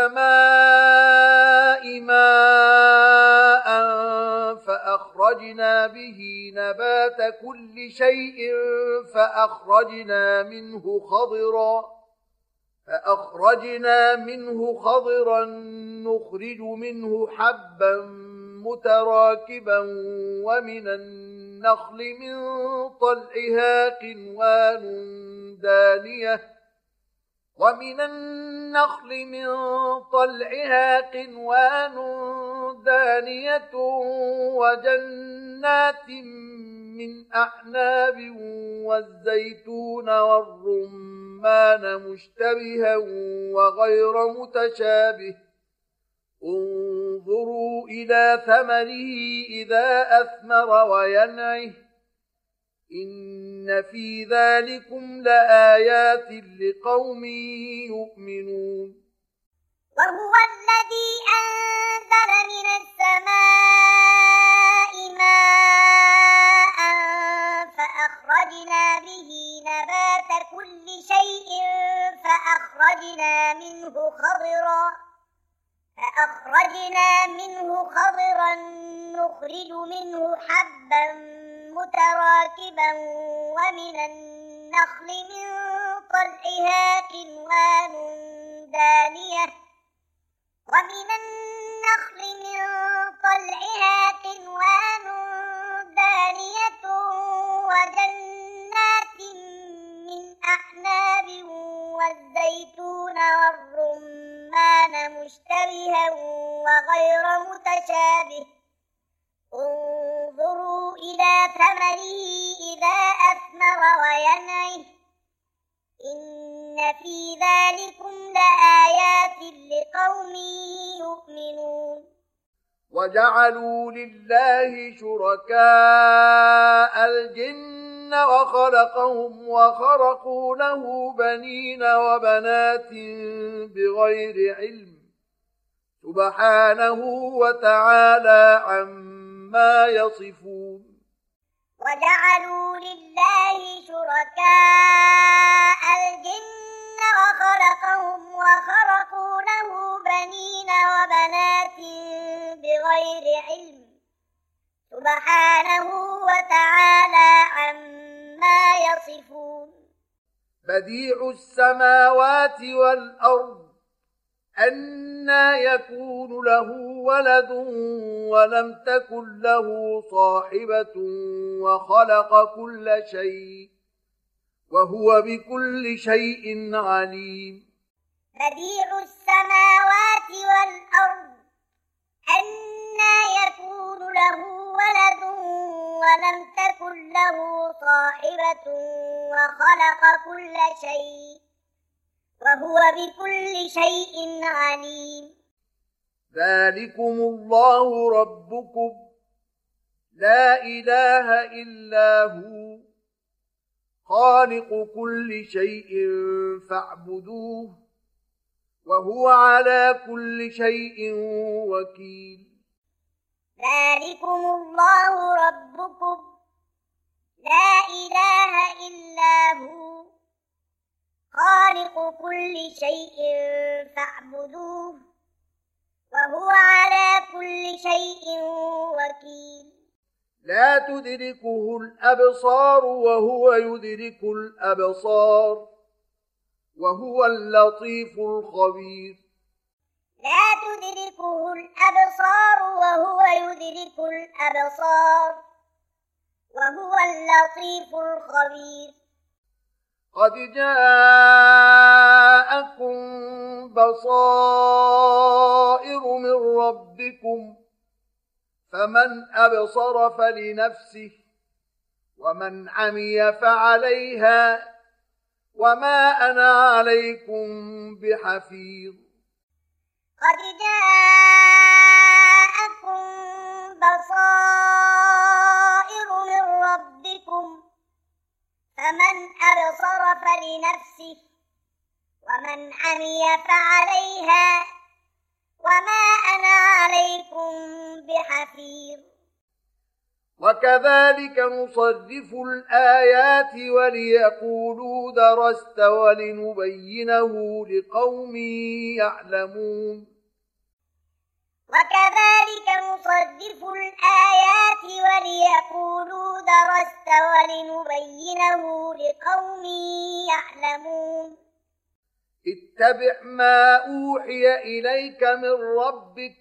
السماء ماء فأخرجنا به نبات كل شيء فأخرجنا منه خضرا فأخرجنا منه خضرا نخرج منه حبا متراكبا ومن النخل من طلعها قنوان دانية ومن النخل من طلعها قنوان دانية وجنات من أعناب والزيتون والرمان مشتبها وغير متشابه انظروا إلى ثمره إذا أثمر وينعه إن في ذلكم لآيات لقوم يؤمنون وهو الذي أنزل من السماء ماء فأخرجنا به نبات كل شيء فأخرجنا منه خضرا فأخرجنا منه خضرا نخرج منه حبا متراكبا ومن النخل من طلعها قنوان دانية ومن النخل من طلعها قنوان دانية وجنات من أعناب والزيتون والرمان مشتبها وغير متشابه انظروا إلى ثمره إذا أثمر وينعه إن في ذلكم لآيات لقوم يؤمنون وجعلوا لله شركاء الجن وخلقهم وخرقوا له بنين وبنات بغير علم سبحانه وتعالى عما يصفون وجعلوا لله شركاء الجن وخلقهم وخرقوا له بنين وبنات بغير علم سبحانه وتعالى عما يصفون بديع السماوات والأرض أنى يكون له ولد ولم تكن له صاحبة وخلق كل شيء وهو بكل شيء عليم بديع السماوات والأرض أنى يكون له ولد ولم تكن له صاحبة وخلق كل شيء وهو بكل شيء عليم ذلكم الله ربكم لا إله إلا هو خالق كل شيء فاعبدوه وهو على كل شيء وكيل ذلكم الله ربكم لا إله إلا هو خالق كل شيء فاعبدوه وهو على كل شيء وكيل لا تدركه الأبصار وهو يدرك الأبصار وهو اللطيف الخبير لا تدركه الأبصار وهو يدرك الأبصار وهو اللطيف الخبير قد جاءكم بصائر من ربكم فمن أبصر فلنفسه ومن عمي فعليها وما أنا عليكم بحفيظ قد جاءكم بصائر من ربكم فمن أبصر فلنفسه ومن عمي فعليها وما أنا عليكم بحفيظ وكذلك نصرف الآيات وليقولوا درست ولنبينه لقوم يعلمون وكذلك نصرف الآيات وليقولوا درست ولنبينه لقوم يعلمون اتبع ما أوحي إليك من ربك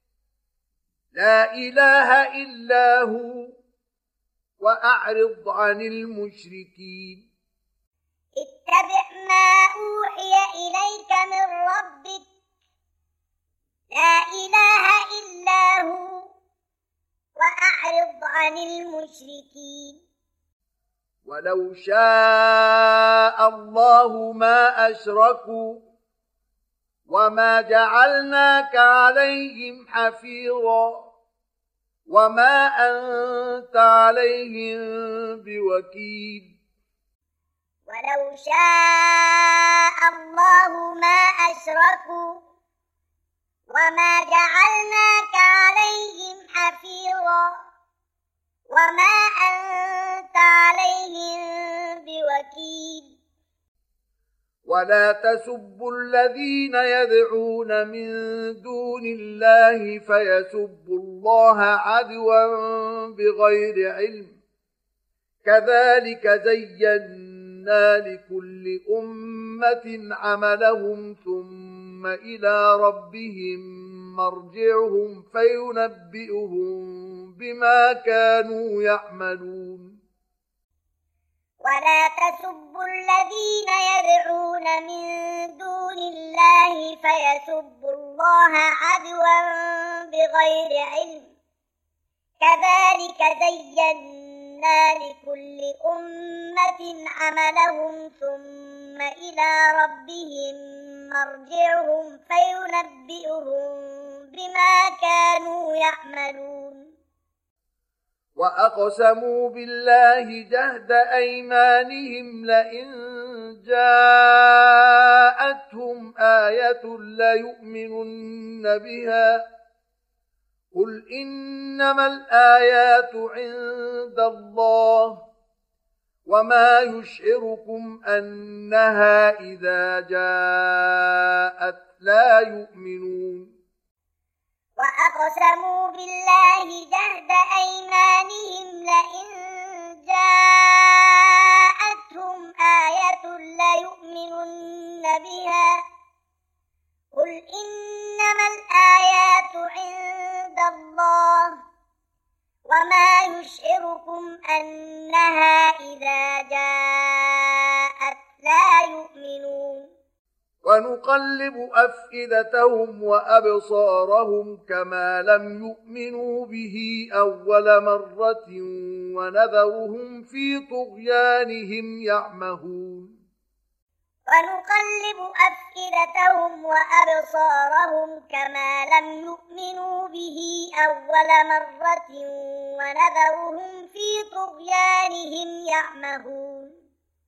لا إله إلا هو وأعرض عن المشركين اتبع ما أوحي إليك من ربك لا إله إلا هو وأعرض عن المشركين ولو شاء الله ما أشركوا وما جعلناك عليهم حفيظا وما أنت عليهم بوكيل ولو شاء الله ما أشركوا وما جعلناك عليهم حفيظا وما أنت عليهم بوكيل ولا تسبوا الذين يدعون من دون الله فيسبوا الله عدوا بغير علم كذلك زينا لكل أمة عملهم ثم إلى ربهم مرجعهم فينبئهم بما كانوا يعملون ولا تسبوا الذين يدعون من دون الله فيسبوا الله عدوا بغير علم كذلك زينا لكل أمة عملهم ثم إلى ربهم مرجعهم فينبئهم بما كانوا يعملون وأقسموا بالله جهد أيمانهم لئن جاءتهم آية ليؤمنن بها قل إنما الآيات عند الله وما يشعركم أنها إذا جاءت لا يؤمنون وأقسموا بالله جهد أيمانهم لئن جاءتهم آية ليؤمنن بها قل إنما الآيات عند الله وما يشعركم أنها إذا جاءت لا يؤمنون ونقلب أفئدتهم وأبصارهم كما لم يؤمنوا به أول مرة ونذرهم في طغيانهم يعمهون ونقلب أفئدتهم وأبصارهم كما لم يؤمنوا به أول مرة ونذرهم في طغيانهم يعمهون